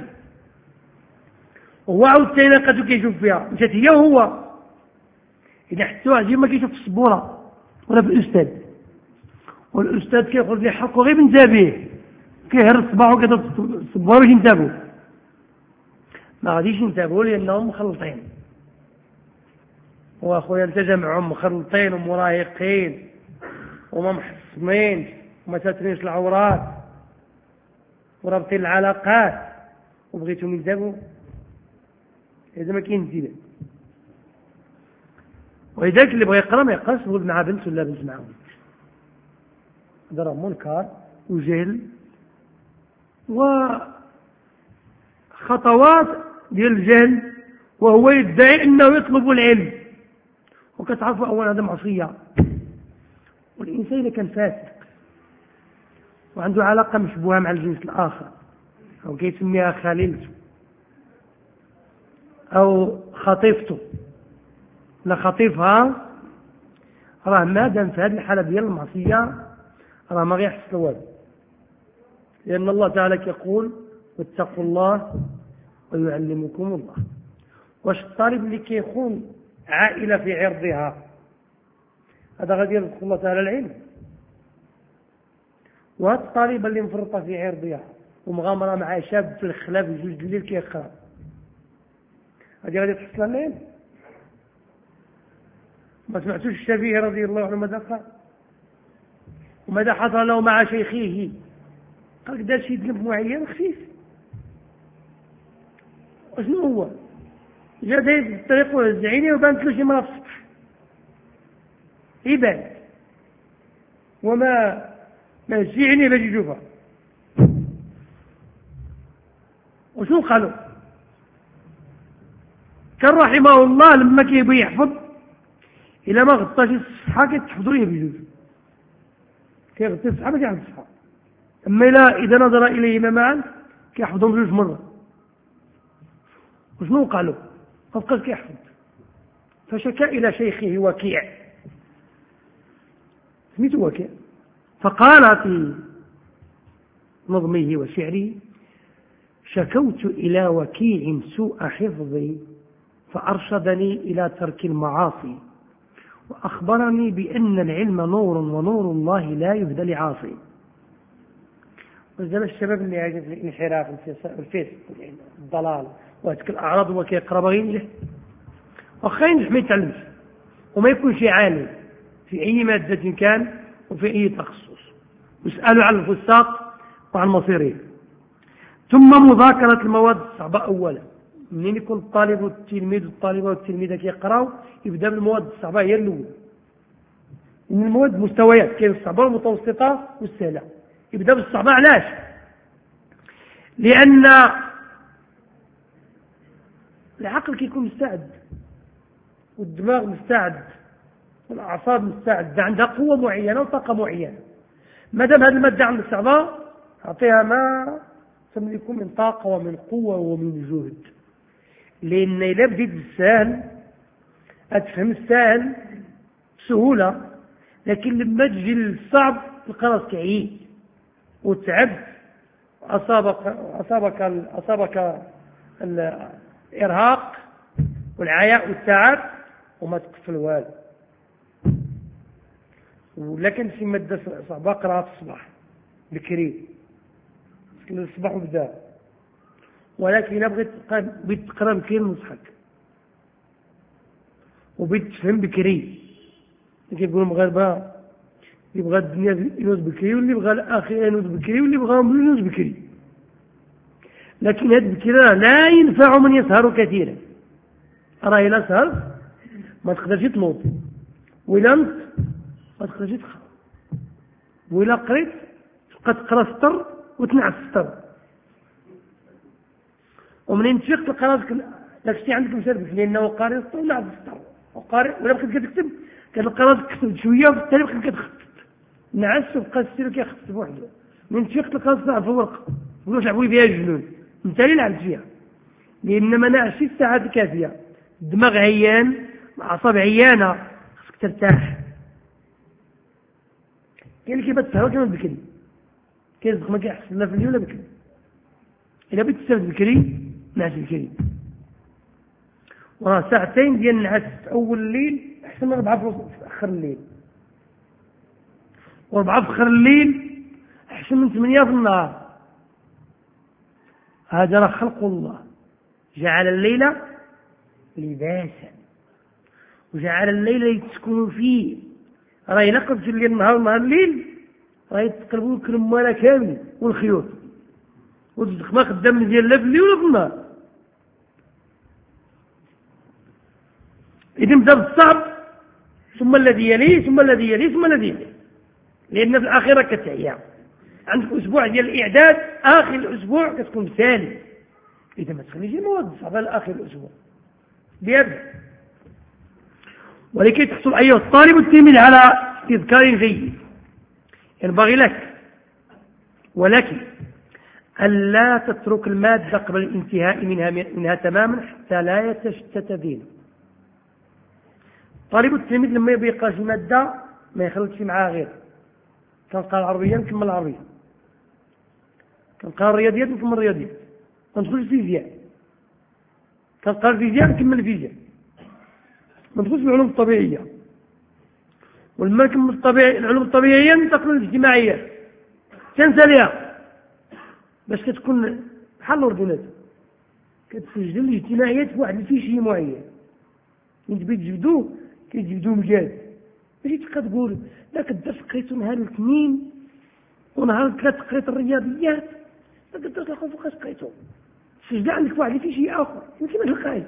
S1: هو عاوتاني لقاتو كيشوف فيها مشات هي وهو اذا حتى واحد ما كيشوف في السبوره ولا في الاستاذ والاستاذ كياخذ لي حقه غير بنتابه كيهرس صباعو كذا السبوره باش ينتابو ما غاديش ينتابو لانهم مخلطين. واخويا انت جمعهم مخلطين ومراهقين وما محصنين وما ساترينش العورات ورابطين العلاقات وبغيتهم ينتابوا هذا ما كاين انتباه. ولذلك اللي بغى يقرا ما يقراش ولد مع بنت ولا بنت مع ولد. هذا راه منكر وجهل وخطوات ديال الجهل وهو يدعي انه يطلب العلم وكتعرفوا اولا هذا معصيه. والانسان اذا كان فاسق وعنده علاقه مشبوهه مع الجنس الاخر او كيسميها خليلته أو خطيفته لا خطيفها، راه مادام في هذه الحالة ديال المعصية راه ما غيحصل والو، لأن الله تعالى يقول واتقوا الله ويعلمكم الله. واش الطالب اللي كيخون عائلة في عرضها هذا غادي يرزق الله تعالى العلم؟ وهاد الطالبة اللي مفرطة في عرضها ومغامرة مع شاب في الخلا في جوج الليل كيقرا هذه غادي تحصل العلم؟ ما سمعتوش الشافعي رضي الله عنه ماذا قال وماذا حصل له مع شيخه؟ قال دار شي ذنب معين خفيف. وشنو هو؟ جا دايز الطريق وهزعيني وبانت له شي مرة في السطح يبان وما ما يسيعني باش يشوفها. وشنو قالوا؟ كان رحمه الله لما كيبغي يحفظ إلا ما غطاش الصفحة كتحفظوا ليه بجوج، كيغطي الصفحة ما كيحفظ الصفحة، أما إلا إذا نظر إليهما معا كيحفظهم بجوج مرة. وشنو قالوا؟ ما بقاش كيحفظ، فشكا إلى شيخه وكيع، سميتو وكيع، فقال في نظمه وشعره: شكوت إلى وكيع سوء حفظي فأرشدني إلى ترك المعاصي، وأخبرني بأن العلم نور ونور الله لا يهدى لعاصي. وزال الشباب اللي عايشين في الانحراف الفيس الضلال وهذيك الأعراض هو كيقرا باغي ينجح، واخا ينجح ما يتعلمش وما يكونش عالم في أي مادة كان وفي أي تخصص، ويسألوا عن الفساق وعن مصيرهم. ثم مذاكرة المواد الصعبة أولا، منين يكون الطالب والتلميذ والطالبة والتلميذة كيقراو يبدأ بالمواد الصعبة هي الأولى، إن المواد مستويات كاين الصعبة والمتوسطة والسهلة، يبدأ بالصعبة. علاش؟ لأن العقل كيكون مستعد والدماغ مستعد والأعصاب مستعدة، عندها قوة معينة وطاقة معينة. مادام هذه المادة عند الصعبة أعطيها ما تملك من طاقة ومن قوة ومن جهد، لأن إلا بديت بالسهل أتفهم السهل بسهولة، لكن لما تجي الصعب تلقى راسك عييت وتعبت، أصابك أصابك أصابك الإرهاق والعياء والتعب وما تقفل والو. ولكن في مادة صعبة قراءة في الصباح بكري الصباح وبدا، ولكن إلا بغيت تقرا بكري نصحك وبغيت تفهم بكري. كيقولوا المغاربة اللي بغى الدنيا ينوض بكري واللي بغى الآخرة ينوض بكري واللي بغى ينوض بكري، لكن هذا البكري لا ينفع من يسهر كثيرا. راه إلا سهر ما تقدرش تنوض، وإلا نط ما تقدرش تقرا، وإلا قريت تبقى تقرا سطر وتنعس سطر، ومنين تفيق تلقى راسك داك الشيء عندك مسربك، لأنه قاري سطر ونعس سطر وقاري، ولا بقيت كتكتب كتلقى راسك كتبت شوية وفي التالي بقيت كتخطط نعس وبقى السير كيخطط بوحده، من تفيق تلقى راسك في الورقة ولا شعبوي بها الجنون انت اللي لعبت فيها، لأن ما نعسش الساعات الكافية، الدماغ عيان، الأعصاب عيانة، خصك ترتاح. كاين اللي كيبات السهرة كيما بكري كيرزق ما كيحصل لا في الليل ولا بكري. إلا بغيت تستافد بكري نعس بكري، وراه ساعتين ديال النعاس في أول الليل أحسن من أربعة في آخر الليل، وأربعة في آخر الليل أحسن من ثمانية في النهار. هذا راه خلق الله، جعل الليل لباسا وجعل الليل لتسكنوا فيه. راه إلا قلت الليل النهار ونهار الليل راه يتقلبوا لك الموالا كامل والخيوط وتصدق ما خدام ديال لا في الليل ولا في النهار. إذا بدا بالصعب ثم الذي يليه ثم الذي يليه ثم الذي يليه، لأن في الآخرة كتعيا عندك أسبوع ديال الإعداد، آخر الأسبوع كتكون سالي. إذا ما تخليش المواد الصعبة لآخر الأسبوع بيبدا. ولكي تحصل أيها الطالب التلميذ على استذكار جيد، ينبغي لك ولك ألا تترك المادة قبل الانتهاء منها, منها تماما حتى لا يتشتت ذهنه. طالب التلميذ لما يبي يقرا شي مادة ما يخلطش معها غير كنقرا العربية نكمل العربية، كنقرا الرياضيات نكمل الرياضيات، كندخل الفيزياء كنقرا الفيزياء نكمل الفيزياء، ما ندخلش العلوم الطبيعية، ولما نكمل الطبيعي العلوم الطبيعية ننتقل للاجتماعيات تنسى ليها باش كتكون بحال الاورديناتور كتسجل الاجتماعيات في واحد الفيشي معين، من تبي تجبدوه كيجبدوه مجاد، ماشي تبقى تقول ذاك الدرس قريتو نهار الاثنين ونهار الثلاث قريت الرياضيات، ذاك الدرس الاخر فوقاش قريتو تسجل عندك في واحد الفيشي اخر يمكن ما تلقاهش.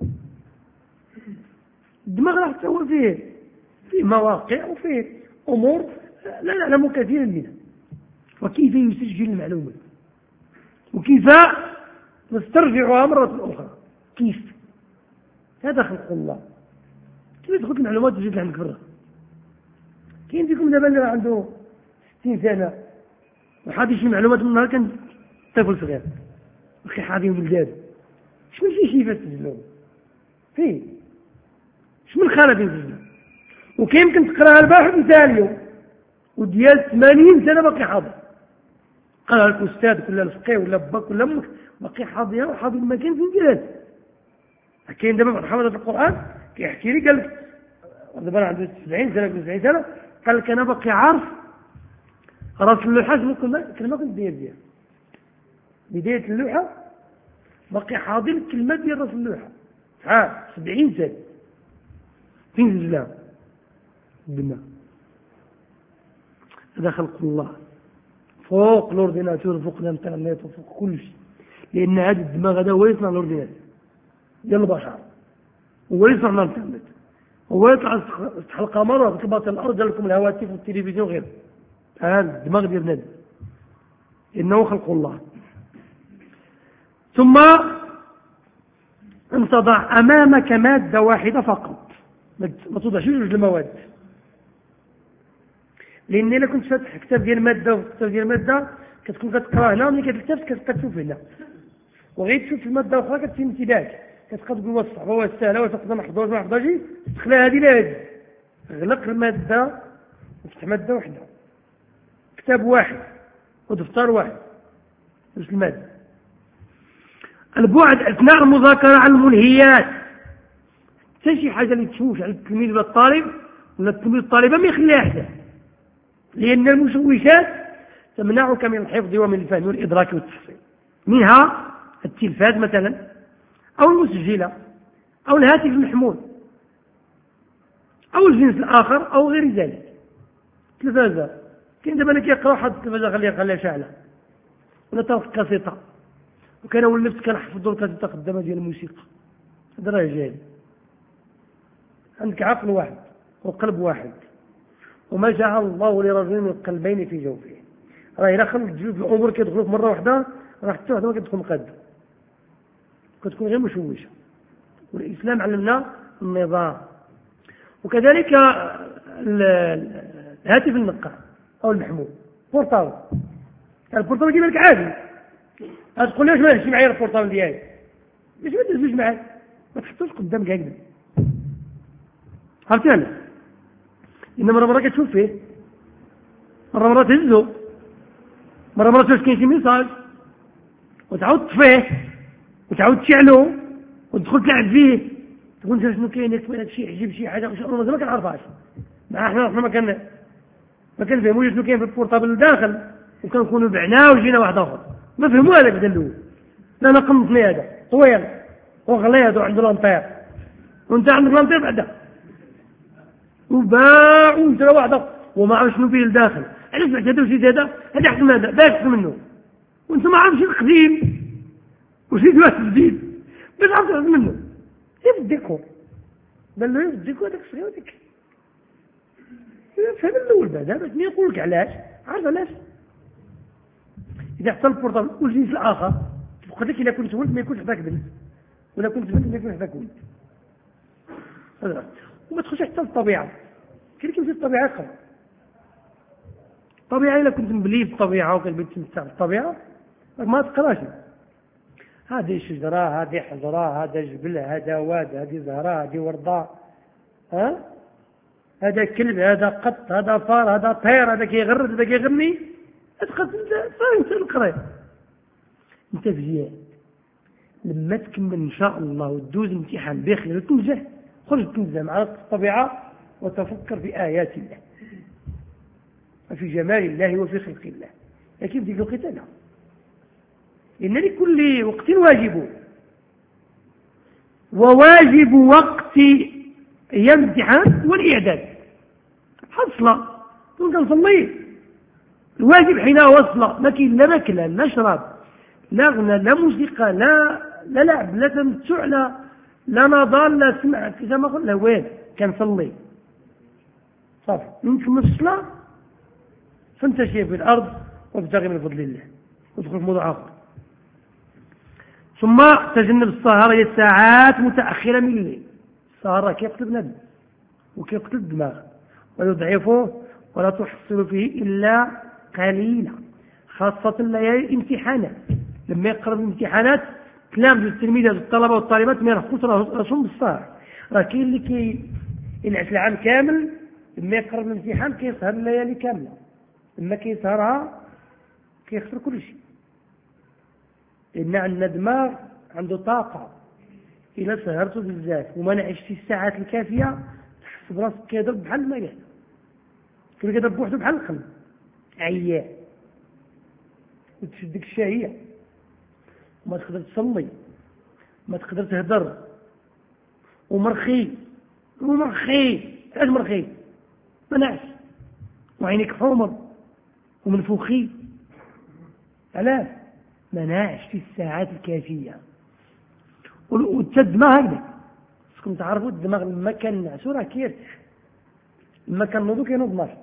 S1: الدماغ راه حتى هو فيه فيه مواقع وفيه امور لا نعلم كثيرا منها، وكيف يسجل المعلومات وكيف نسترجعها مرة أخرى، كيف هذا خلق الله. كيف تدخل المعلومات وتجد عندك برا. كاين فيكم دابا اللي عنده ستين سنة وحاضي شي معلومات من نهار كان طفل صغير وكي حاضيهم الجاد شمن فيه شي فاش تسجلهم فيه شمن خالد يسجلهم، وكيمكن تقراها البارح وتنساها اليوم وديال ثمانين سنة باقي حاضر، قالها لك أستاذ ولا الفقيه ولا باك ولا أمك باقي حاضيها وحاضر المكان فين جلال. كاين دابا بعض حفظة القرآن كيحكي لي قال لك دابا عنده سبعين سنة ولا سبعين سنة قال لك أنا باقي عارف راس اللوحة شنو كلمة كنت داير ديالها بداية اللوحة باقي حاضر الكلمات ديال راس اللوحة ها سبعين سنة فين سجلها الدماغ. هذا خلق الله فوق الاورديناتور فوق الانترنت وفوق كل شيء، لان هذا الدماغ هذا هو يصنع الاورديناتور ديال البشر، هو يصنع الانترنت، هو يطلع سطح القمر ويطلع الارض لكم الهواتف والتلفزيون غيره. هذا الدماغ ديال الناس انه خلق الله. ثم ان تضع امامك ماده واحده فقط، ما توضعش جوج المواد، لان الا كنت فاتح كتاب ديال ماده وكتاب ديال ماده كتكون كتقرا هنا وملي كتكتب كتبقى تشوف هنا وغير تشوف في الماده الاخرى كتفهم انتباهك، كتبقى تقول واش صعبه واش سهله واش تقدر ما حضرش ما حضرش تخلى هذه لا هذه. غلق الماده وفتح ماده واحده، كتاب واحد ودفتر واحد باش الماده. البعد اثناء المذاكره عن المنهيات، حتى شي حاجه اللي تشوش على التلميذ ولا الطالب ولا التلميذ الطالبه ما يخليها حدا، لأن المشوشات تمنعك من الحفظ ومن الفهم والإدراك والتحصيل، منها التلفاز مثلا أو المسجلة أو الهاتف المحمول أو الجنس الآخر أو غير ذلك. تلفازة كاين دابا أنا كيقرا واحد التلفازة خليها خليها شاعلة ولا طرف كاسيطة، وكان ولفت كنحفظ الكاسيطة قدامها ديال الموسيقى. هذا راه جاهل. عندك عقل واحد وقلب واحد، وما جعل الله لرجل من قلبين في جوفه. راه إلا خلت جوج الأمور كيدخلوا في مرة واحدة راه حتى واحدة ما كتكون مقادة، كتكون غير مشوشة. والإسلام علمنا النظام. وكذلك الهاتف النقال أو المحمول بورتابل، البورتابل كيبان لك عادي، تقول لي واش ما يمشي معايا البورتابل ديالي، باش ما تهزوش معاك ما تحطوش قدامك هكذا، عرفتي أنا؟ إن مرة مرة كتشوف فيه، مرة مرة تهزو، مرة مرة تشوف كاين شي ميساج وتعاود تطفيه وتعاود تشعلو وتدخل تلعب فيه، تقول شنو كاين هذا الشيء عجيب شي حاجة وإن شاء الله ما كنعرفهاش. مع احنا احنا ما كان ما كنفهموش شنو كاين في البورتابل الداخل، وكنكونوا بعناه وجينا واحد آخر ما فهموا هذاك بدا الأول. لا أنا قمصني هذا طويل وغليظ وعنده لامبير وأنت عندك لامبير بعدا وباعوا انت واحده وما عرف شنو فيه الداخل. علاش بعت هذا وشي هذا هذا احسن من هذا باش احسن منه وانت ما عارفش القديم وشي واحد جديد باش عرفت احسن منه. كيف الديكور بان له الديكور هذاك الصغير هذاك فهم الاول بعدا باش ما يقول لك علاش عارف علاش. اذا حتى البورطابل والجنس الاخر تبقى لك الا كنت ولد ما يكونش حداك بنت ولا كنت بنت ما يكونش حداك ولد. وما تخش حتى الطبيعه كاين كيف الطبيعه قرا الطبيعه الا كنت مبلي بالطبيعه وكنبغي تمتع بالطبيعه ما تقراش. هذه شجرة، هذه حجرة، هذا جبل، هذا واد، هذه زهرة، هذه وردة، ها هذا كلب، هذا قط، هذا فار، هذا طير، هذا كيغرد، هذا كيغني. تقدر انت القرايه. انت بزيان لما تكمل ان شاء الله وتدوز امتحان بخير وتنجح، خرج تنزل مع الطبيعه وتفكر في ايات الله وفي جمال الله وفي خلق الله. لكن في الوقت لا، ان لكل وقت واجب، وواجب وقت ايام الامتحان والاعداد حصله. تقول نصلي الواجب حينها وصله، ما كاين لا ماكله لا شراب لا غنى لا موسيقى لا لا لعب لا تمتع لا لا نضال لا سمع كذا ما قلنا وين كنصلي صافي. يمكن الصلاه فانتشر في الارض وابتغي من فضل الله وادخل في موضوع اخر. ثم تجنب السهر هي الساعات متاخره من الليل. السهر كيقتل بنادم وكيقتل الدماغ ويضعفه ولا تحصل فيه الا قليلا، خاصه الليالي الامتحانات. لما يقرب الامتحانات تلامذ التلميذات والطلبه والطالبات ما يرحقوش راسهم بالسهر. راه كاين اللي كي ينعس العام كامل، لما يقرب الامتحان كيسهر الليالي كامله، لما كيسهرها كيخسر كل شيء. لان عندنا دماغ عنده طاقه، الا سهرته بزاف وما نعيش الساعات الكافيه تحس براسك كيضرب بحال ما قال كي كيضرب بوحده بحال القلب عيان وتشدك الشهيه وما تقدر تصلي ما تقدر تهدر ومرخي ومرخي علاش مرخي منعش وعينيك حمر ومنفوخي علاش مناعش في الساعات الكافيه. والدماغ هكذا خصكم تعرفوا الدماغ لما كان نعسو راه كيرتاح، لما كان نوضو كينوض ناشط،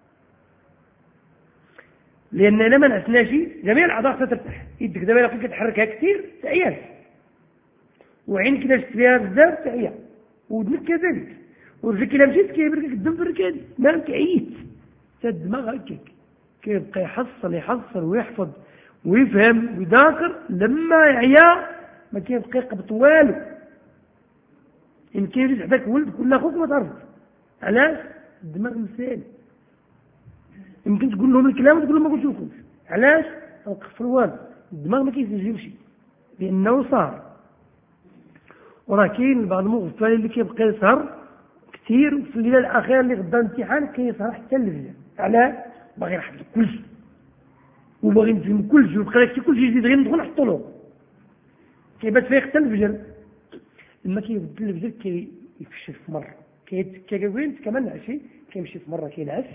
S1: لان الا ما نعسناش جميع الاعضاء ترتاح. يدك دابا الا كنت كتحركها كثير تعيا، وعينك الا شفت فيها بزاف تعيا، ودنك كذلك، ورجلك الا مشيت كيبرك الدم في الركاد ما كعييت. حتى الدماغ هكاك كيبقى يحصل يحصل ويحفظ ويفهم ويذاكر، لما يعيا ما كيبقى يقبط والو. ان كيجي حداك ولدك ولا اخوك ما تعرفش علاش الدماغ مسالي. يمكن تقول لهم الكلام وتقول لهم ما قلت لكمش علاش وقف الوالو، الدماغ ما كيسجلش لانه صار. وراه كاين بعض المغفلين اللي كيبقى يسهر كثير وفي الليله الاخيره اللي غدا الامتحان كيسهر حتى الفجر. علاش باغي يحفظ كلشي وباغي نفهم كلشي ويبقى لك كلشي يزيد غير ندخل نحطو له كيبات فيه حتى الفجر. لما كيبدل الفجر كيفشل في مره كيتكا وين كمان عشي كيمشي في مره كينعس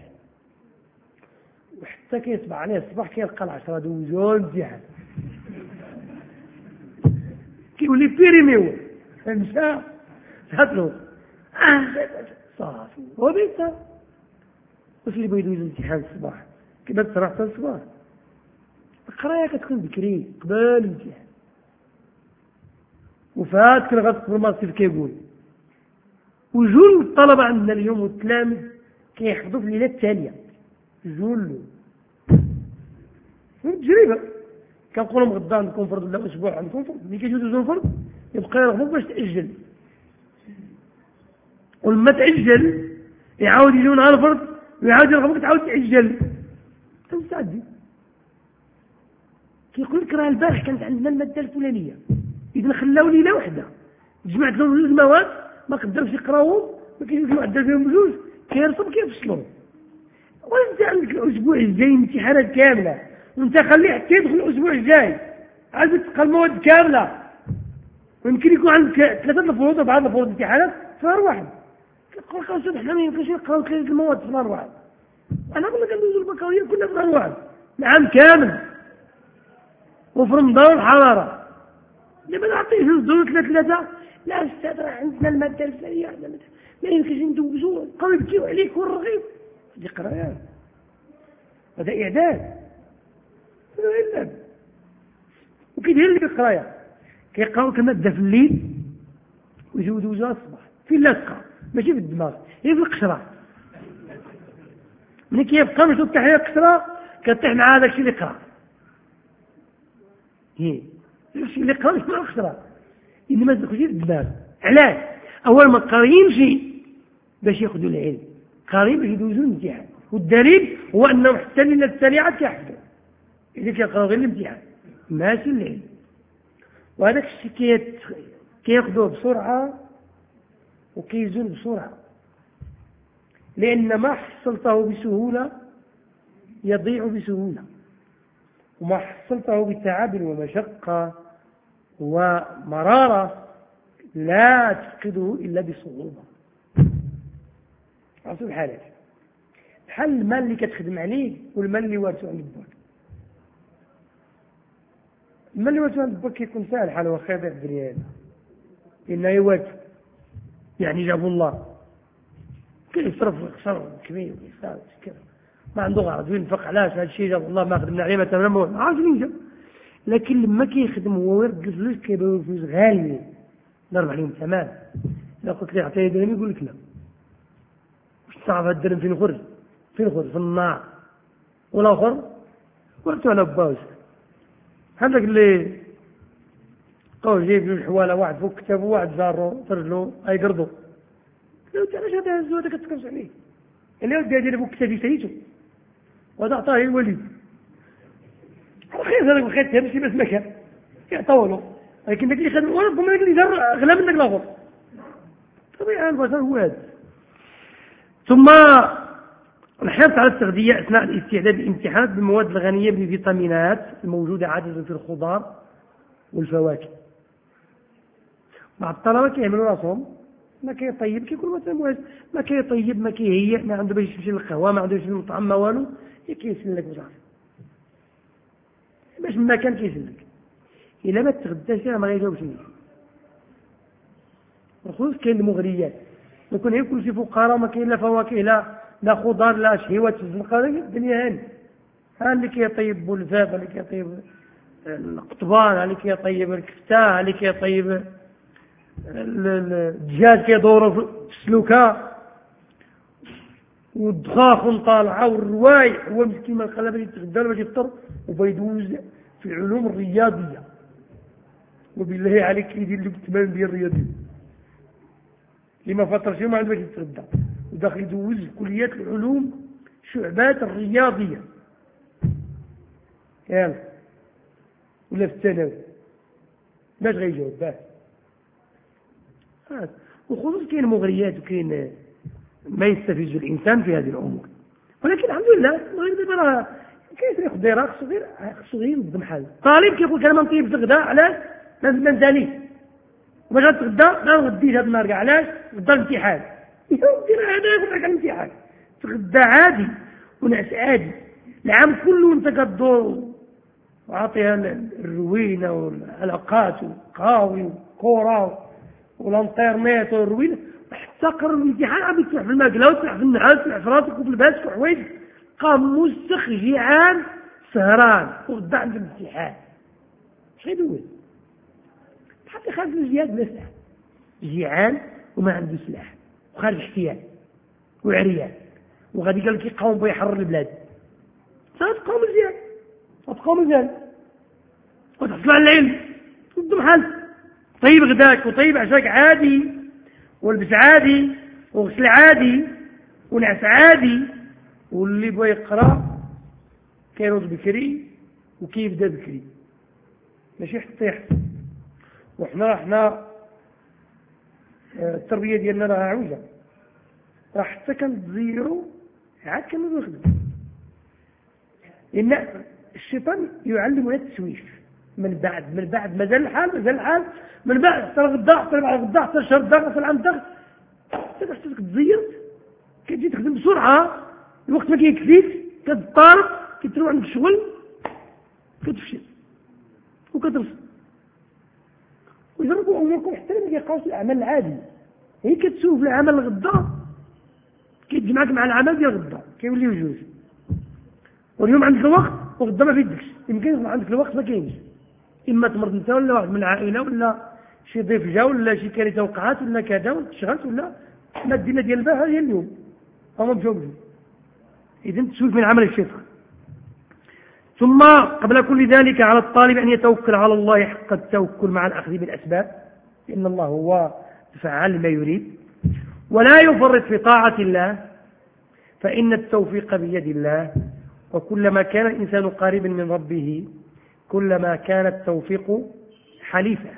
S1: وحتى كيصبح عليه الصباح كيلقى العشرة دوزو امتحان كيولي بيريميو مشى هاتلو صافي وبيتا. واش اللي بغا يدوز الامتحان الصباح كيبات تروح حتى الصباح. القرايه كتكون بكري قبل الامتحان وفات كي غتقبل ما الصيف كيقول. وجول الطلبه عندنا اليوم والتلاميذ كيحفظوا في الليله التاليه جول تجربه كنقول لهم غدا عندكم فرض ولا اسبوع عندكم فرض، ملي كيجوزوا الفرض يبقى يرغبوا باش تاجل، ولما تاجل يعاود يجيو نهار الفرض ويعاود يرغبوك تعاود تاجل. تمسعدي كيقول لك راه البارح كانت عندنا الماده الفلانيه اذا خلاو ليله واحده جمعت لهم جوج مواد ما قدرش يقراوهم ما كاينش معدل فيهم بجوج كيرسم كيفصلوا. وانت عندك الاسبوع الجاي امتحانات كامله وانت خليه حتى يدخل الاسبوع الجاي عاد تلقى المواد كامله ويمكن يكون عندك ثلاثه الفروض اربعه الفروض امتحانات في نهار واحد. كنقول لك استاذ حنا ما يمكنش نقراو ثلاثه المواد في نهار واحد. انا قلنا كندوزو البكالوريا كلها في نهار واحد العام كامل وفي رمضان الحراره. لما نعطيه جوج ثلاثه ثلاثه لا استاذ راه عندنا الماده الفلانيه ما يمكنش ندوزو بقاو يبكيو عليك والرغيف. هذه قرايات هذا اعداد هذا وكيدير لك القرايه كيقراو الماده في الليل ويجيو يدوزوها الصباح في اللاصقه ماشي في الدماغ هي في القشره. ملي كيبقى مشدود تحت القشره كطيح مع هذاك الشيء اللي قرا هي اللي قرا مش الخسرة إنما تخشي الدماغ. علاش؟ أول ما قرا يمشي باش ياخذوا العلم، قريب باش يدوزوا الامتحان، والدليل هو أنهم حتى الليلة السريعة كيحفظوا إذا كيقراو غير الامتحان ماشي العلم. وهذاك الشيء كياخذوه بسرعة وكيزول بسرعة، لأن ما حصلته بسهولة يضيع بسهولة، وما حصلته بتعب ومشقة ومرارة لا تفقده إلا بصعوبة. عرفتوا الحالات؟ بحال المال اللي كتخدم عليه والمال اللي وارثو عند باك. المال اللي وارثو عند باك كيكون ساهل حال واخا يضيع بريال لأنه يوارثو، يعني جابوا الله كيصرف صرف كبير كذا ما عنده غرض ينفق. علاش هذا الشيء جاب الله ما خدمنا عليه مثلا ما عارف مين جاب. لكن لما كيخدم هو ويرد الفلوس كيبانو الفلوس غاليين نضرب عليهم ثمن. إذا قلت لي عطيه درهم يقول لك لا، واش تعرف هذا الدرهم فين خرج؟ فين خرج؟ في النار. والآخر وقتو على باوس هذاك اللي قاو جايب له الحواله واحد فوق كتابه واحد زارو فرجلو يقرضو لو انت علاش هذا الزود كتكرس عليه اللي ودي هذه فوق كتابي سيتو وهذا عطاه الوليد خير هذاك الخير تمشي بس مكان يعطولو. لكن داك اللي خدم وربما داك اللي جر اغلى منك الاخر طبيعي البشر هو هذا. ثم الحرص على التغذية أثناء الاستعداد للامتحانات بالمواد الغنية بالفيتامينات الموجودة عادة في الخضار والفواكه. بعض الطلبة كيعملوا راسهم ما كيطيب كيقول مثلا ما كيطيب ما كيهيئ ما عنده باش يمشي للقهوة ما عنده باش المطعم ما والو كيسلك وصافي باش ما كان كيسلك. إلا ما تغداش ما غيجاوبش ليك. الخصوص كاين المغريات يكون هي كل شيء فقراء ما كاين لا فواكه لا لا خضار لا شهوات في الزنقة الدنيا هاني. ها اللي كيطيب بولفاف اللي كيطيب القطبان اللي كيطيب الكفتاه اللي كيطيب الدجاج كيدوروا في السلوكه والدخاخ طالعه والروايح هو مسكين ما القلب اللي يتغدى باش يفطر وبيدوز في العلوم الرياضيه. وبالله عليك يدير لك ثمان ديال الرياضيه اللي ما فطرش ما عنده باش يتغدى وداخل يدوز كليات العلوم شعبات الرياضيه يلا ولا في الثانوي باش غيجاوب باش. وخصوصا كاين مغريات وكاين ما يستفيد الانسان في هذه الامور. ولكن الحمد لله المغرب دابا راه كاين ياخذ ديرها خصو غير خصو غير ينظم حاله. طالب كيقول انا ما نطيبش الغداء علاش ما نزانيش وباش غتغدى ما غديش هذا النهار كاع علاش غدا الامتحان. يا هذا يقول لك الامتحان تغدى عادي ونعس عادي العام كله وانت كدور وعطيها الروينه والعلاقات والقاوي والكره والانترنت والروينه حتى قرر الامتحان عم يطلع في الماكله ويطلع في النعاس ويطلع في راسك وفي الباسك وحوايج قام مستخ جيعان سهران وغدا عند الامتحان. اش غيدوز؟ حتى خارج الجهاد بلا سلاح جيعان وما عنده سلاح وخارج احتيال وعريان وغادي قال لك يقاوم بغا يحرر البلاد ستقاوم مزيان وتقاوم مزيان وتحصل على العلم تنظم حالك طيب غداك وطيب عشاك عادي والبس عادي وغسل عادي ونعس عادي. واللي بغا يقرا كيروض بكري وكيبدا بكري ماشي حتى يحصل. وحنا حنا التربيه ديالنا راه عوجه راه حتى كنتزيرو عاد كنبداو نخدمو لان الشيطان يعلمنا التسويف من بعد من بعد مازال الحال مازال الحال من بعد حتى غدا حتى بعد غدا حتى الشهر دا حتى العام دا حتى خصك تزير كتجي تخدم بسرعه الوقت ما كيكفيك كتضطر كتروح عندك الشغل كتفشل وكترسل ويجربوا اموركم حتى لما كيبقاوش الاعمال العادي هي كتسوف في العمل الغدا كيتجمعك مع العمل ديال غدا كيوليو جوج. واليوم عندك الوقت وغدا ما فيدكش يمكن يكون عندك الوقت ما كاينش اما تمرض انت ولا واحد من العائله ولا شي ضيف جا ولا شي كارثه وقعات ولا كذا وتشغلت ولا ما دينا ديال البارح هي اليوم هما مجاوبين. اذا تسوف من عمل الشيطان. ثم قبل كل ذلك على الطالب أن يتوكل على الله حق التوكل مع الأخذ بالأسباب، إن الله هو فعال لما يريد، ولا يفرط في طاعة الله فإن التوفيق بيد الله، وكلما كان الإنسان قريبا من ربه كلما كان التوفيق حليفا.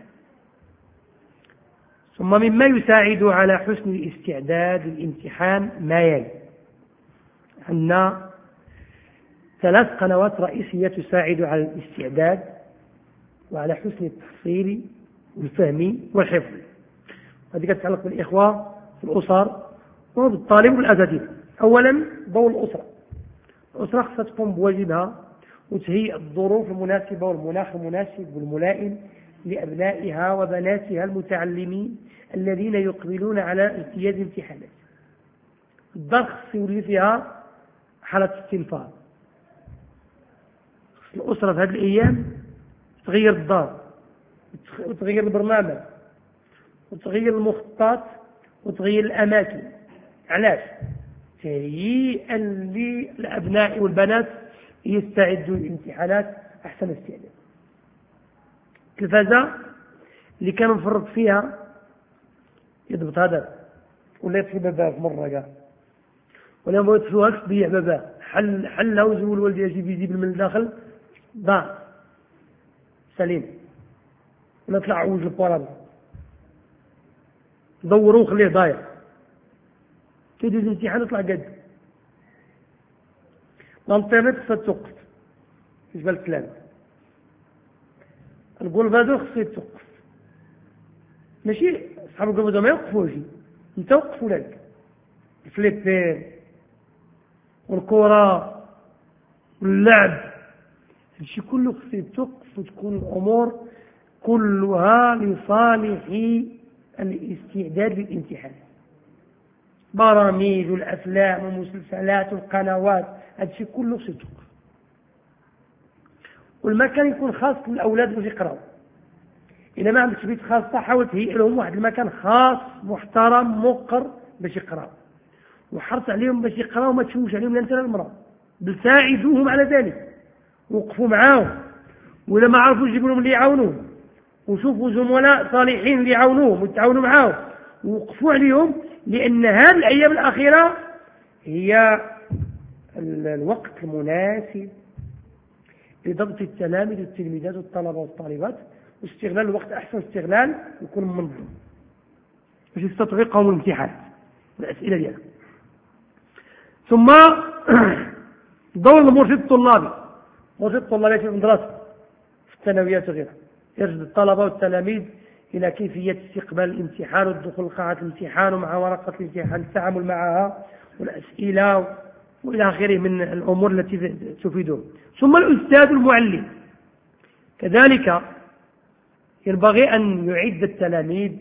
S1: ثم مما يساعد على حسن الاستعداد للامتحان ما يلي: أن ثلاث قنوات رئيسية تساعد على الاستعداد وعلى حسن التحصيل والفهم والحفظ. هذه تتعلق بالإخوة في الأسر وبالطالب والأساتذة. أولا دور الأسرة. الأسرة خصها تقوم بواجبها وتهيئ الظروف المناسبة والمناخ المناسب والملائم لأبنائها وبناتها المتعلمين الذين يقبلون على اجتياز الامتحانات. الدار خص يولي فيها حالة استنفار. الأسرة في هذه الأيام تغير الدار وتغير البرنامج وتغير المخططات وتغير الأماكن. علاش؟ تهيئا للأبناء والبنات يستعدوا للامتحانات أحسن استعداد. التلفازة اللي كان مفرط فيها يضبط هذا ولا يطفي باباه في مرة كاع، ولا ما يطفيوهاش تضيع باباه، حل حلها وزول الوالد يجيب يجيب من الداخل ضاع سليم، ولا طلع عوج البورابل دوروه خليه ضايع، تدوز الامتحان يطلع قد. الانترنت خصها توقف بالنسبة للكلام، القلبادو خصها توقف، ماشي صحاب القلبادو ما يوقفوش، انت وقفوا لك الفليبين والكرة واللعب، هادشي كله خصها توقف وتكون الأمور كلها لصالح الاستعداد للامتحان. برامج والأفلام والمسلسلات والقنوات هادشي كله خصو يتوقف. والمكان يكون خاص للأولاد باش يقراو. إذا ما عندكش بيت خاصة حاول تهيئ لهم واحد المكان خاص محترم موقر باش يقراو، وحرص عليهم باش يقراو، ما تشوش عليهم لا انت لا المرأة، بل ساعدوهم على ذلك، وقفوا معاهم، وإذا ما عرفوش يجيبوا لهم اللي يعاونوهم، وشوفوا زملاء صالحين اللي يعاونوهم وتعاونوا معاهم ووقفوا عليهم، لأن هذه الأيام الأخيرة هي الوقت المناسب لضبط التلاميذ والتلميذات والطلبة والطالبات واستغلال الوقت أحسن استغلال يكون منظم باش يستطرقهم الامتحانات والأسئلة ديالها. ثم دور المرشد الطلابي. مرشد الطلابي في المدرسة في الثانويات وغيرها يرشد الطلبة والتلاميذ إلى كيفية استقبال الامتحان والدخول لقاعة الامتحان ومع ورقة الامتحان التعامل معها والأسئلة وإلى آخره من الأمور التي تفيدهم. ثم الأستاذ المعلم كذلك ينبغي أن يعد التلاميذ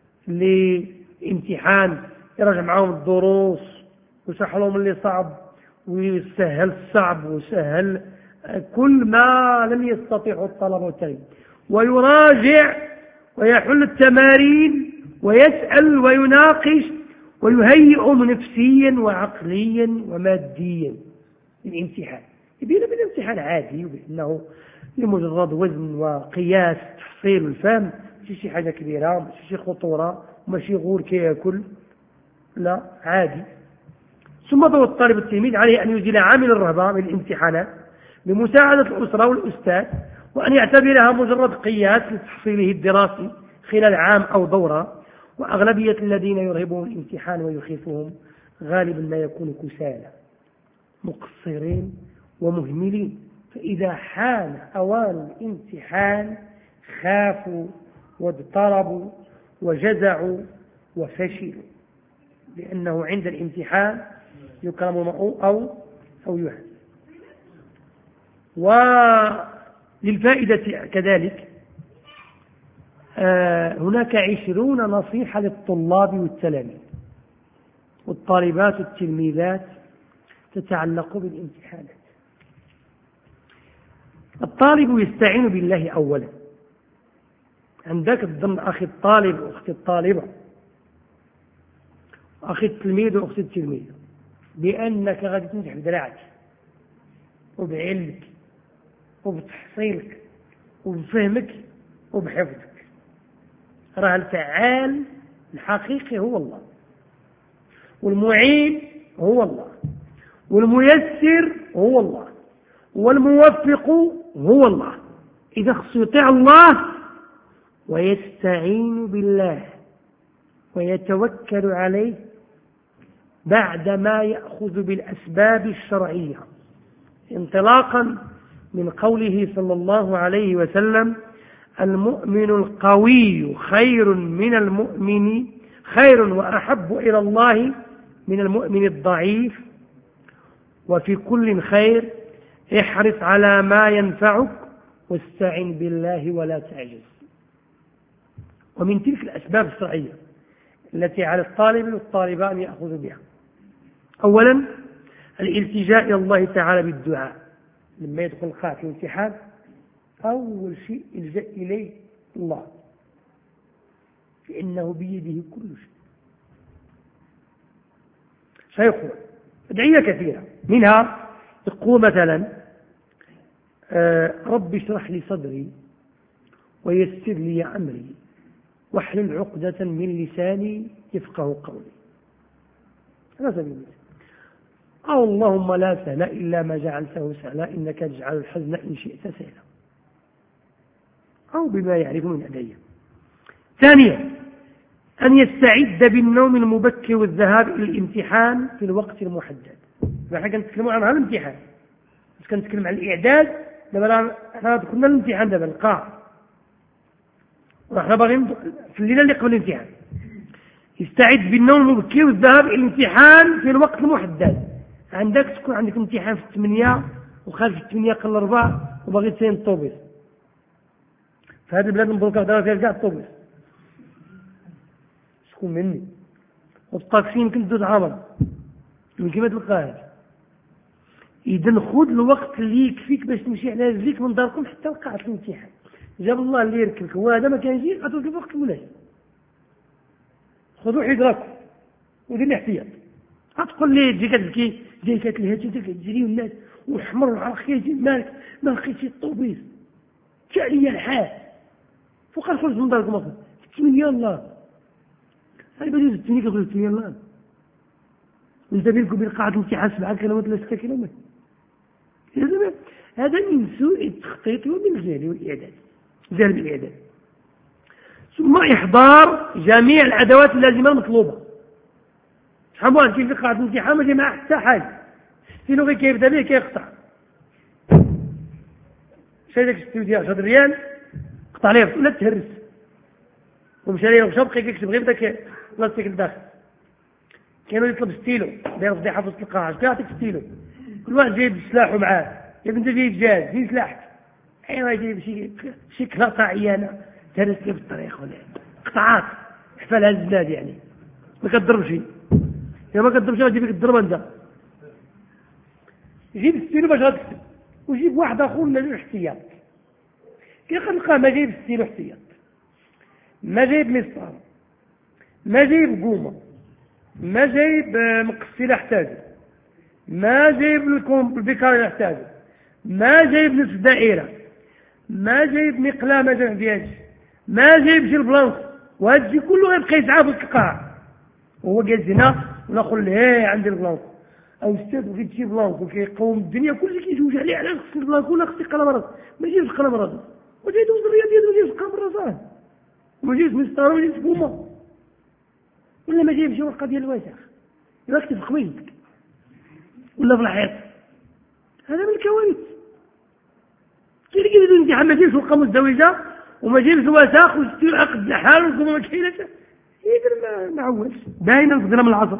S1: لامتحان، يراجع معهم الدروس ويشرح لهم اللي صعب ويسهل الصعب ويسهل كل ما لم يستطيعه الطلبة والتلاميذ، ويراجع ويحل التمارين ويسأل ويناقش ويهيئهم نفسيا وعقليا وماديا للامتحان. يبين بالامتحان عادي وبأنه لمجرد وزن وقياس تحصيل والفهم، ماشي شي حاجة كبيرة، ماشي شي خطورة، ماشي غور كياكل، لا عادي. ثم دور الطالب التلميذ عليه أن يزيل عامل الرهبة من الامتحانات بمساعدة الأسرة والأستاذ، وأن يعتبرها مجرد قياس لتحصيله الدراسي خلال عام أو دورة. وأغلبية الذين يرهبهم الامتحان ويخيفهم غالبا ما يكون كسالى مقصرين ومهملين، فإذا حان أوان الامتحان خافوا واضطربوا وجزعوا وفشلوا، لأنه عند الامتحان يكرم المرء أو أو يهان. وللفائدة كذلك آه هناك عشرون نصيحة للطلاب والتلاميذ والطالبات والتلميذات تتعلق بالامتحانات. الطالب يستعين بالله أولا. عندك الضمن أخي الطالب وأختي الطالبة، أخي التلميذ وأختي التلميذ، بأنك غادي تنجح بدراعك وبعلمك وبتحصيلك وبفهمك وبحفظك. راه الفعال الحقيقي هو الله، والمعين هو الله، والميسر هو الله، والموفق هو الله. إذا خص يطيع الله ويستعين بالله ويتوكل عليه بعدما يأخذ بالأسباب الشرعية، انطلاقا من قوله صلى الله عليه وسلم: المؤمن القوي خير من المؤمن خير وأحب إلى الله من المؤمن الضعيف، وفي كل خير، احرص على ما ينفعك واستعن بالله ولا تعجز. ومن تلك الأسباب الشرعية التي على الطالب والطالبة أن يأخذوا بها: أولا الالتجاء إلى الله تعالى بالدعاء. لما يدخل قاعة الامتحان أول شيء يلجأ إليه الله، لأنه بيده كل شيء. سيقول أدعية كثيرة، منها يقول مثلا: آه رب اشرح لي صدري ويسر لي أمري واحلل عقدة من لساني يفقه قولي. هذا سبيل المثال. أو اللهم لا سهل إلا ما جعلته سهلا إنك تجعل الحزن إن شئت سهلا، أو بما يعرف من أدعية. ثانيا أن يستعد بالنوم المبكر والذهاب إلى الامتحان في الوقت المحدد. نحن كنتكلموا عن هذا الامتحان، بس كنتكلم عن الإعداد. دابا احنا كنا الامتحان دابا القاع، ونحن باغيين في الليلة اللي قبل الامتحان. يستعد بالنوم المبكر والذهاب إلى الامتحان في الوقت المحدد. عندك تكون عندك امتحان في الثمانية وخارج في الثمانية قبل الأربعة وباغي تسين الطوبيس. في هذه البلاد مبروكة دابا فيها كاع الطوبيس، شكون مني؟ والطاكسي يمكن تدوز عامر يمكن ما تلقاهاش. إذا خذ الوقت اللي يكفيك باش تمشي على رجليك من داركم حتى لقاعة الامتحان. جاب الله اللي يركبك، وهذا ما كان يجي غتوقف في وقت ولاش. خذوا حذركم ودير الاحتياط. غتقول لي تجي كتبكي جاي كتلهج انت كتجري والناس والحمر والعرق كيجي مالك ما لقيتش الطوبيس جا ليا الحال فوق الخرج من داركم اصلا الثمانية الله. هاي بديت الثمانية كتقول الثمانية الله، وانت بينك وبين قاعة الامتحان سبعة كيلومتر ولا ستة كيلومتر. هذا من سوء التخطيط ومن الجهل والإعداد، جهل بالإعداد. ثم إحضار جميع الأدوات اللازمة المطلوبة. شحال واحد كيف قاعة الامتحان ما جاي معاه حتى حاجة، ستيلو غير كيبدا به كيقطع. شري داك ستيلو ديال عشرة ريال قطع ليه ولا تهرس، ومشى ليه ومشى بقى كيكتب غير بداك بلاستيك لداخل. كاين اللي يطلب ستيلو داير فضيحة في وسط القاعة، شكون يعطيك ستيلو؟ كل واحد جايب سلاحه معاه، يا بنت جايب جاز فين سلاحك؟ ايوا جايب شي شي كلاطة عيانة تهرس ليه في الطريق ولا قطعات حفالها الزناد يعني ما كتضربش. يا ما كتضربش غادي بك الضربه انت. جيب الستيلو باش غتكتب، وجيب واحد اخر ولا جوج احتياط. كي غتلقاه ما جايب الستيلو احتياط، ما جايب مسطره، ما جايب قومه، ما جايب مقص لا احتاجه، ما جايب البيكار لا احتاجه، ما جايب نصف دائره، ما جايب مقلاه ما جايب فيهاش، ما جايب شي البلانك، وهذا الشيء كله غيبقى يسعى في القاع وهو جالس هنا ونقول له عندي البلانك. او استاذ بغيت شي بلانك وكيقوم الدنيا كلشي كيجوج عليه على خص البلانك ولا خص قلم راس، ما يجيبش قلم راس وجا يدوز الرياضيات ما يجيبش قلم راس وما يجيبش مسطره وما يجيبش بومه ولا ما جايبش ورقه ديال الوسخ يكتب في قميصك ولا في الحيط. هذا من الكوارث. كي اللي كيديروا الامتحان ما جايبش ورقه مزدوجه وما جايبش وساخ وستير عقد لحال وكما ما كايناش يقدر ما عولش باينه الفضيله من العصر.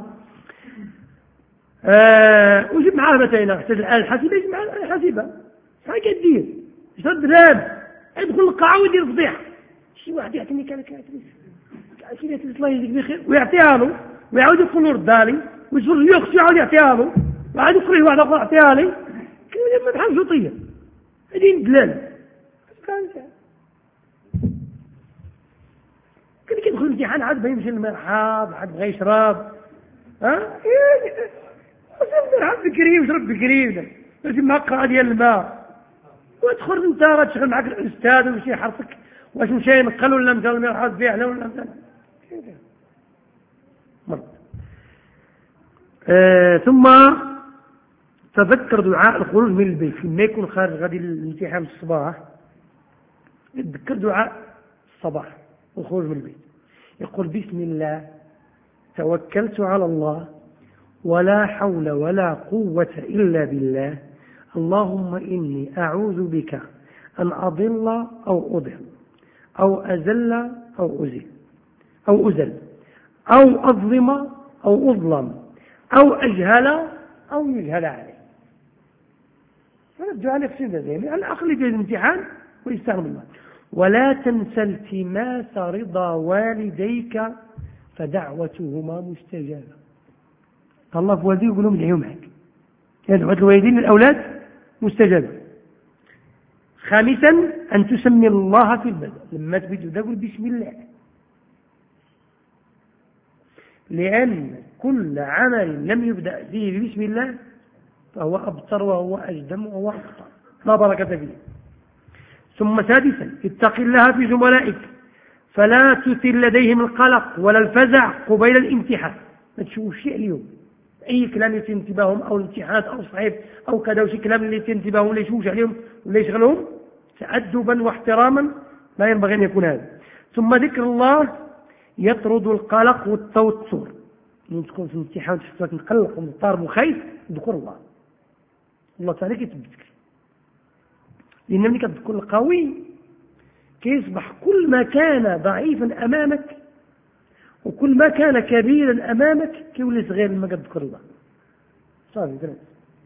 S1: آه وجيب معاه مثلا حتى الآلة الحاسبة، يجيب معاه الآلة الحاسبة. شحال كدير؟ شحال دراب؟ يدخل القاعة ويدير فضيحة. شي واحد يعطيني كالكاليتريس كالكاليتريس الله يجزيك بخير ويعطيها له ويعاود يدخل له ردها لي ويجبر لي اختي يعاود يعطيها له وعاد يقري واحد اخر يعطيها لي كلمة بحال شوطية. هذه دلال. كان كيدخل الامتحان عاد بغى يمشي للمرحاض، عاد بغى يشرب. ها؟ وصل مرحب بكري وشرب بكري باش معقرة ديال الماء. وادخل انت راه تشغل معك الاستاذ ومشي يحرصك واش مشى ينقل ولا مشى يرحل بيع ولا مشى مرض. آه ثم تذكر دعاء الخروج من البيت لما يكون خارج غادي الامتحان الصباح. تذكر دعاء الصباح والخروج من البيت، يقول بسم الله توكلت على الله ولا حول ولا قوة إلا بالله، اللهم إني أعوذ بك أن أضل أو أضل أو أزل أو أزل أو أزل أو أظلم أو أظلم أو أجهل أو يجهل عليه. هذا الدعاء يقصد ذلك الأخ اللي في الامتحان ويستغرب الله. ولا تنسى التماس رضا والديك فدعوتهما مستجابة. الله في والديه يقول لهم ادعيوا معك، يعني دعوة الوالدين للأولاد مستجابة. خامسا أن تسمي الله في البدء، لما تبدأ تقول بسم الله، لأن كل عمل لم يبدأ فيه بسم الله فهو أبتر وهو أجدم وهو أخطر لا بركة فيه. ثم سادسا اتق الله في زملائك فلا تثير لديهم القلق ولا الفزع قبيل الامتحان. ما تشوفش شيء اليوم أي كلام يتنتبههم أو الامتحانات أو صحيح أو كذا وشي كلام اللي يتنتبههم ولا يشوش عليهم ولا يشغلهم، تأدبا واحتراما لا ينبغي أن يكون هذا. ثم ذكر الله يطرد القلق والتوتر. من تكون في الامتحان تحسك مقلق ومضطرب وخايف ذكر الله، الله تعالى كيثبتك، لأن ملي كتذكر القوي كيصبح كل ما كان ضعيفا أمامك وكل ما كان كبيرا أمامك كيولي صغير لما كتذكر الله صافي كده.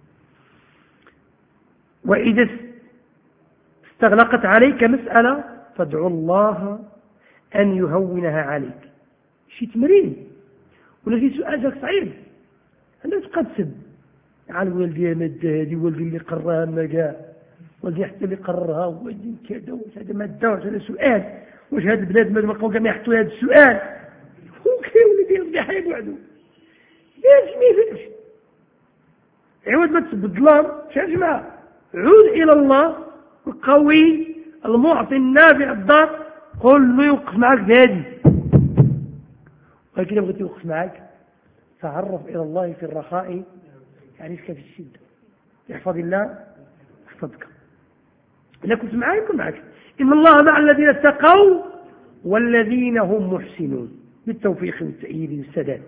S1: وإذا استغلقت عليك مسألة فادعو الله أن يهونها عليك. شي تمرين ولا شي سؤال جاك صعيب أنت تبقى تسب على والدي مادة هذه والدي اللي قررها ما جاء والدي حتى اللي قررها والدي كذا واش هذا مادة واش هذا سؤال واش هذا البلاد ما بقاو كاع ما يحطوا هذا السؤال وكيولي يرجع حي بوحدو ليش ما يفهمش. عوض ما تسب الظلام شاف جماعة عود إلى الله القوي المعطي النافع الضار، قل له يوقف معك بهذه، ولكن بغيت يوقف معك تعرف إلى الله في الرخاء يعرفك في الشدة. يحفظ الله يحفظك، إذا كنت معي يكون معك. إن الله مع الذين اتقوا والذين هم محسنون، بالتوفيق والتأييد والسداد.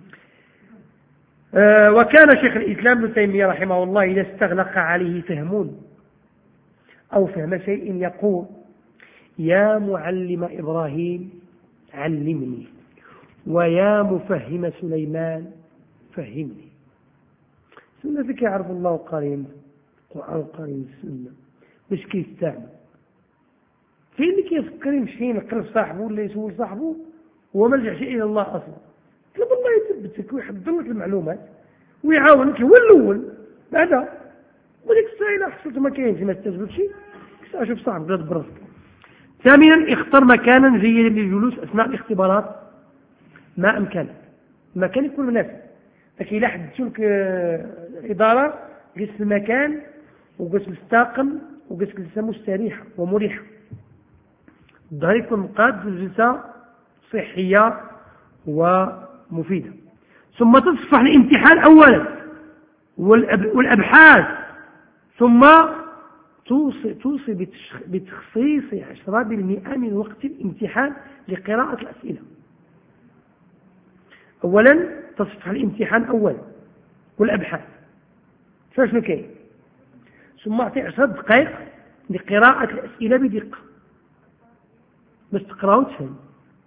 S1: أه وكان شيخ الإسلام ابن تيمية رحمه الله إذا استغلق عليه فهمون أو فهم شيء يقول يا معلم إبراهيم علمني ويا مفهم سليمان فهمني. سنة ذلك يعرف الله قريم القرآن قريم السنة باش كيستعمل فين اللي كيفكر يمشي ينقل صاحبه ولا يسول صاحبه هو ما رجعش إلى الله أصلا. طلب الله يثبتك ويحضر لك المعلومات ويعاونك هو الأول بعدا وديك الساعة إلا حصلت ما كاينش ما تثبتش شوف صاحبك لا تبرز. ثامنا اختر مكانا جيدا للجلوس أثناء الاختبارات ما أمكن، المكان يكون مناسب. لكن إلا حددت لك إدارة قس المكان وقس مستاقم وقس جلسة مستريحة ومريحة، الظهر يكون مقاد في الجلسة صحية ومفيدة. ثم تصفح الامتحان أولا والأبحاث، ثم توصي, توصي بتخصيص عشرة بالمئة من وقت الامتحان لقراءة الأسئلة. أولا تصفح الامتحان أولا والأبحاث فشنو كاين، ثم أعطي عشر دقائق لقراءة الأسئلة بدقة باش تقرأ وتفهم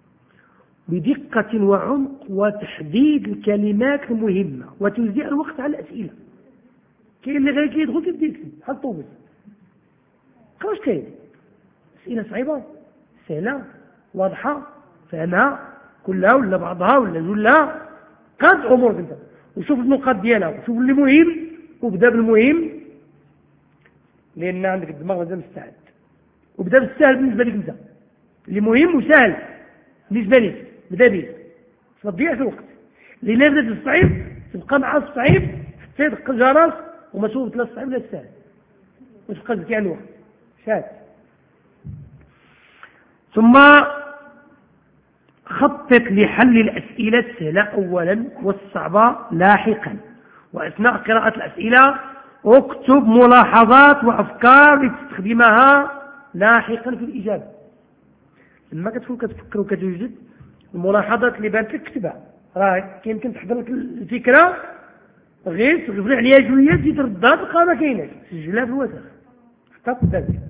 S1: بدقة وعمق وتحديد الكلمات المهمة وتوزيع الوقت على الأسئلة. كاين اللي غير كيدخل كيبدا يكتب بحال الطوبس واش كاين أسئلة صعيبة سهلة واضحة فهمها كلها ولا بعضها ولا جلها قاد أمورك انت وشوف النقاط ديالها وشوف اللي مهم وبدا بالمهم لأن عندك الدماغ مازال مستعد، وبدا بالسهل بالنسبة لك انت اللي مهم وسهل بالنسبة لك بدا به ما تضيعش الوقت. اللي بدات الصعيب تبقى مع الصعيب حتى يدق الجرس وما توصل لا الصعيب لا السهل وتبقى تزكي على الوقت. شاذ. ثم خطط لحل الأسئلة السهلة أولا والصعبة لاحقا، وأثناء قراءة الأسئلة اكتب ملاحظات وأفكار لتستخدمها لاحقا في الإجابة. لما كتكون كتفكر وكتوجد الملاحظات اللي بانت لك كتبها، راه يمكن تحضر لك الفكرة غير تغفل عليها شوية تزيد تردها تلقاها ما كايناش، تسجلها في الوثائق حتى قدامك.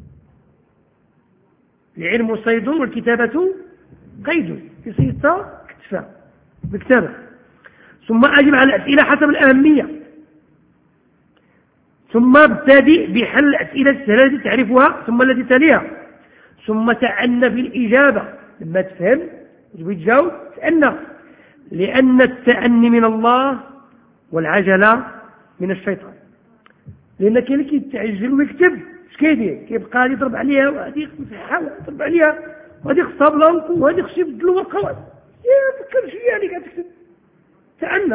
S1: العلم صيد والكتابة قيد، في صيدتها كتفها بكتابة. ثم أجب على الأسئلة حسب الأهمية، ثم ابتدئ بحل الأسئلة السهلة التي تعرفها ثم التي تليها، ثم تأنى في الإجابة. لما تفهم تبغي تجاوب تأنى، لأن التأني من الله والعجلة من الشيطان. لأن كاين اللي كيتعجل ويكتب اش كيدير؟ كيبقى غادي يضرب عليها وغادي يحاول يضرب عليها وغادي خصها بلانك وغادي خصو يبدل الورقة، يا فكر شوية اللي قاعد تكتب. تأنى.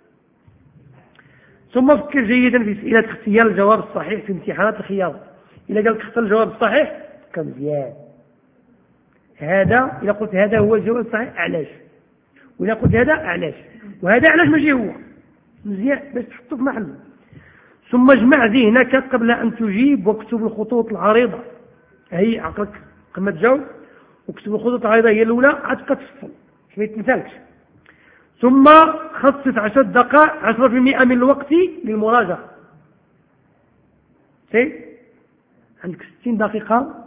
S1: ثم فكر جيدا في أسئلة اختيار الجواب الصحيح في امتحانات الخياطة. إذا قال لك اختار الجواب الصحيح فكر مزيان، هذا إذا قلت هذا هو الجواب الصحيح علاش، وإذا قلت هذا علاش، وهذا علاش ماشي هو، مزيان باش تحطه في محله. ثم اجمع ذهنك قبل أن تجيب واكتب الخطوط العريضة. هي عقلك قبل ما تجاوب واكتب الخطوط العريضة هي الأولى، عاد تفصل ما يتمثلكش. ثم خصص عشر دقائق عشرة في المئة من الوقت للمراجعة. سي عندك ستين دقيقة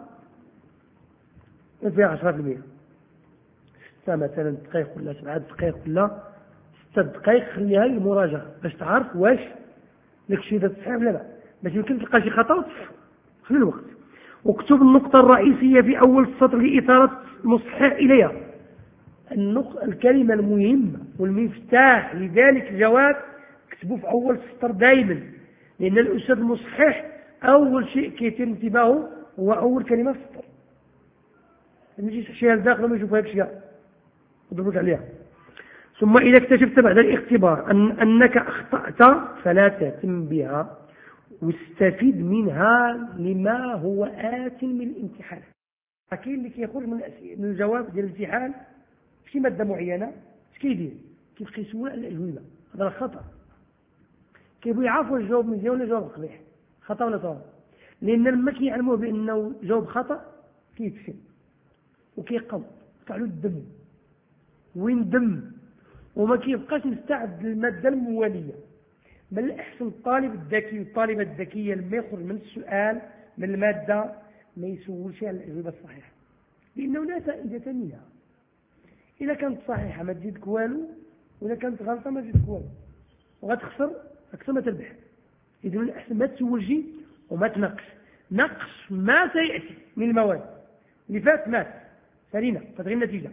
S1: فيها عشرة في المئة، ستة مثلا دقائق ولا سبعة دقائق ولا ستة دقائق خليها للمراجعة باش تعرف واش لك شي ذات صحيح ولا لا، باش يمكن تلقى شي خطأ وتصحح في الوقت. واكتب النقطة الرئيسية في أول السطر لإثارة المصحح إليها. الكلمة المهمة والمفتاح لذلك الجواب اكتبوه في أول السطر دائما، لأن الأستاذ المصحح أول شيء كيتم انتباهه هو أول كلمة في السطر. ما يجيش شيء لداخل وما يشوف هيك شيء يضربك عليها. ثم إذا اكتشفت بعد الاختبار أن أنك أخطأت فلا تهتم بها واستفيد منها لما هو آت من الامتحان. كاين اللي كيخرج من من الجواب ديال الامتحان شي مادة معينة اش كيدير؟ كيبقى يسول على الأجوبة، هذا خطأ. كيبغي يعرف واش الجواب مزيان ولا جواب قبيح، خطأ ولا صواب. لأن لما كيعلموه بأنه جواب خطأ كيتفهم وكيقم طلعوا الدم وين دم وما كيبقاش مستعد للمادة الموالية. من الأحسن الطالب الذكي والطالبة الذكية لما يخرج من السؤال من المادة ما يسولش على الأجوبة الصحيحة، لأنه لا فائدة منها. إذا كانت صحيحة ما تزيدك والو، وإذا كانت غلطة ما تزيدك والو، وغتخسر أكثر ما تربح. إذن الأحسن ما تسولش وما تنقش، نقش ما سيأتي من المواد اللي فات مات سالينا فتغير النتيجة،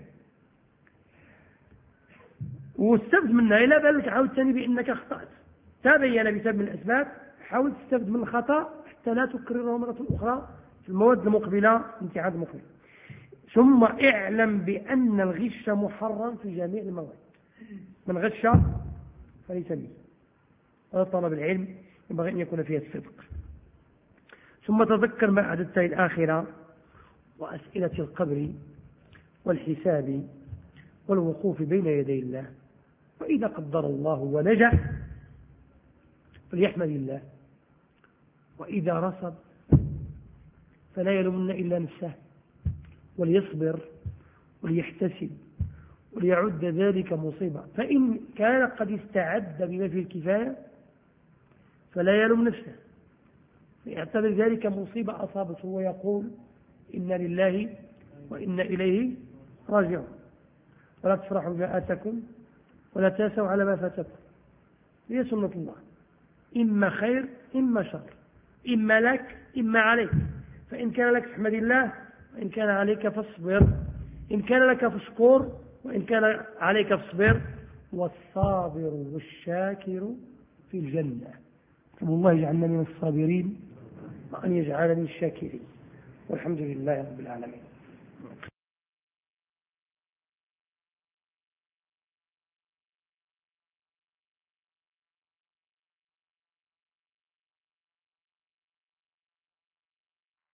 S1: واستفد منها. إلا بالك عاود ثاني بأنك أخطأت تبين بسبب من الأسباب، حاول تستفد من الخطأ حتى لا تكرره مرة أخرى في المواد المقبلة امتحان المقبل. ثم اعلم بأن الغش محرم في جميع المواد، من غش فليس منه. هذا طلب العلم ينبغي أن يكون فيها الصدق. ثم تذكر ما أعددت الآخرة وأسئلة القبر والحساب والوقوف بين يدي الله، وإذا قدر الله ونجح فليحمد الله، وإذا رصد فلا يلومن إلا نفسه، وليصبر وليحتسب وليعد ذلك مصيبة. فإن كان قد استعد بما فيه الكفاية فلا يلوم نفسه، يعتبر ذلك مصيبة أصابته ويقول إنا لله وإنا إليه راجعون. ولا تفرحوا بما آتاكم ولا تاسوا على ما فاتكم، هي سنة الله، إما خير إما شر، إما لك إما عليك. فإن كان لك فاحمد الله، وإن كان عليك فاصبر، إن كان لك فاشكر، وإن كان عليك فاصبر. والصابر والشاكر في الجنة. والله يجعلنا من الصابرين وأن يجعلني الشاكرين، والحمد لله رب العالمين.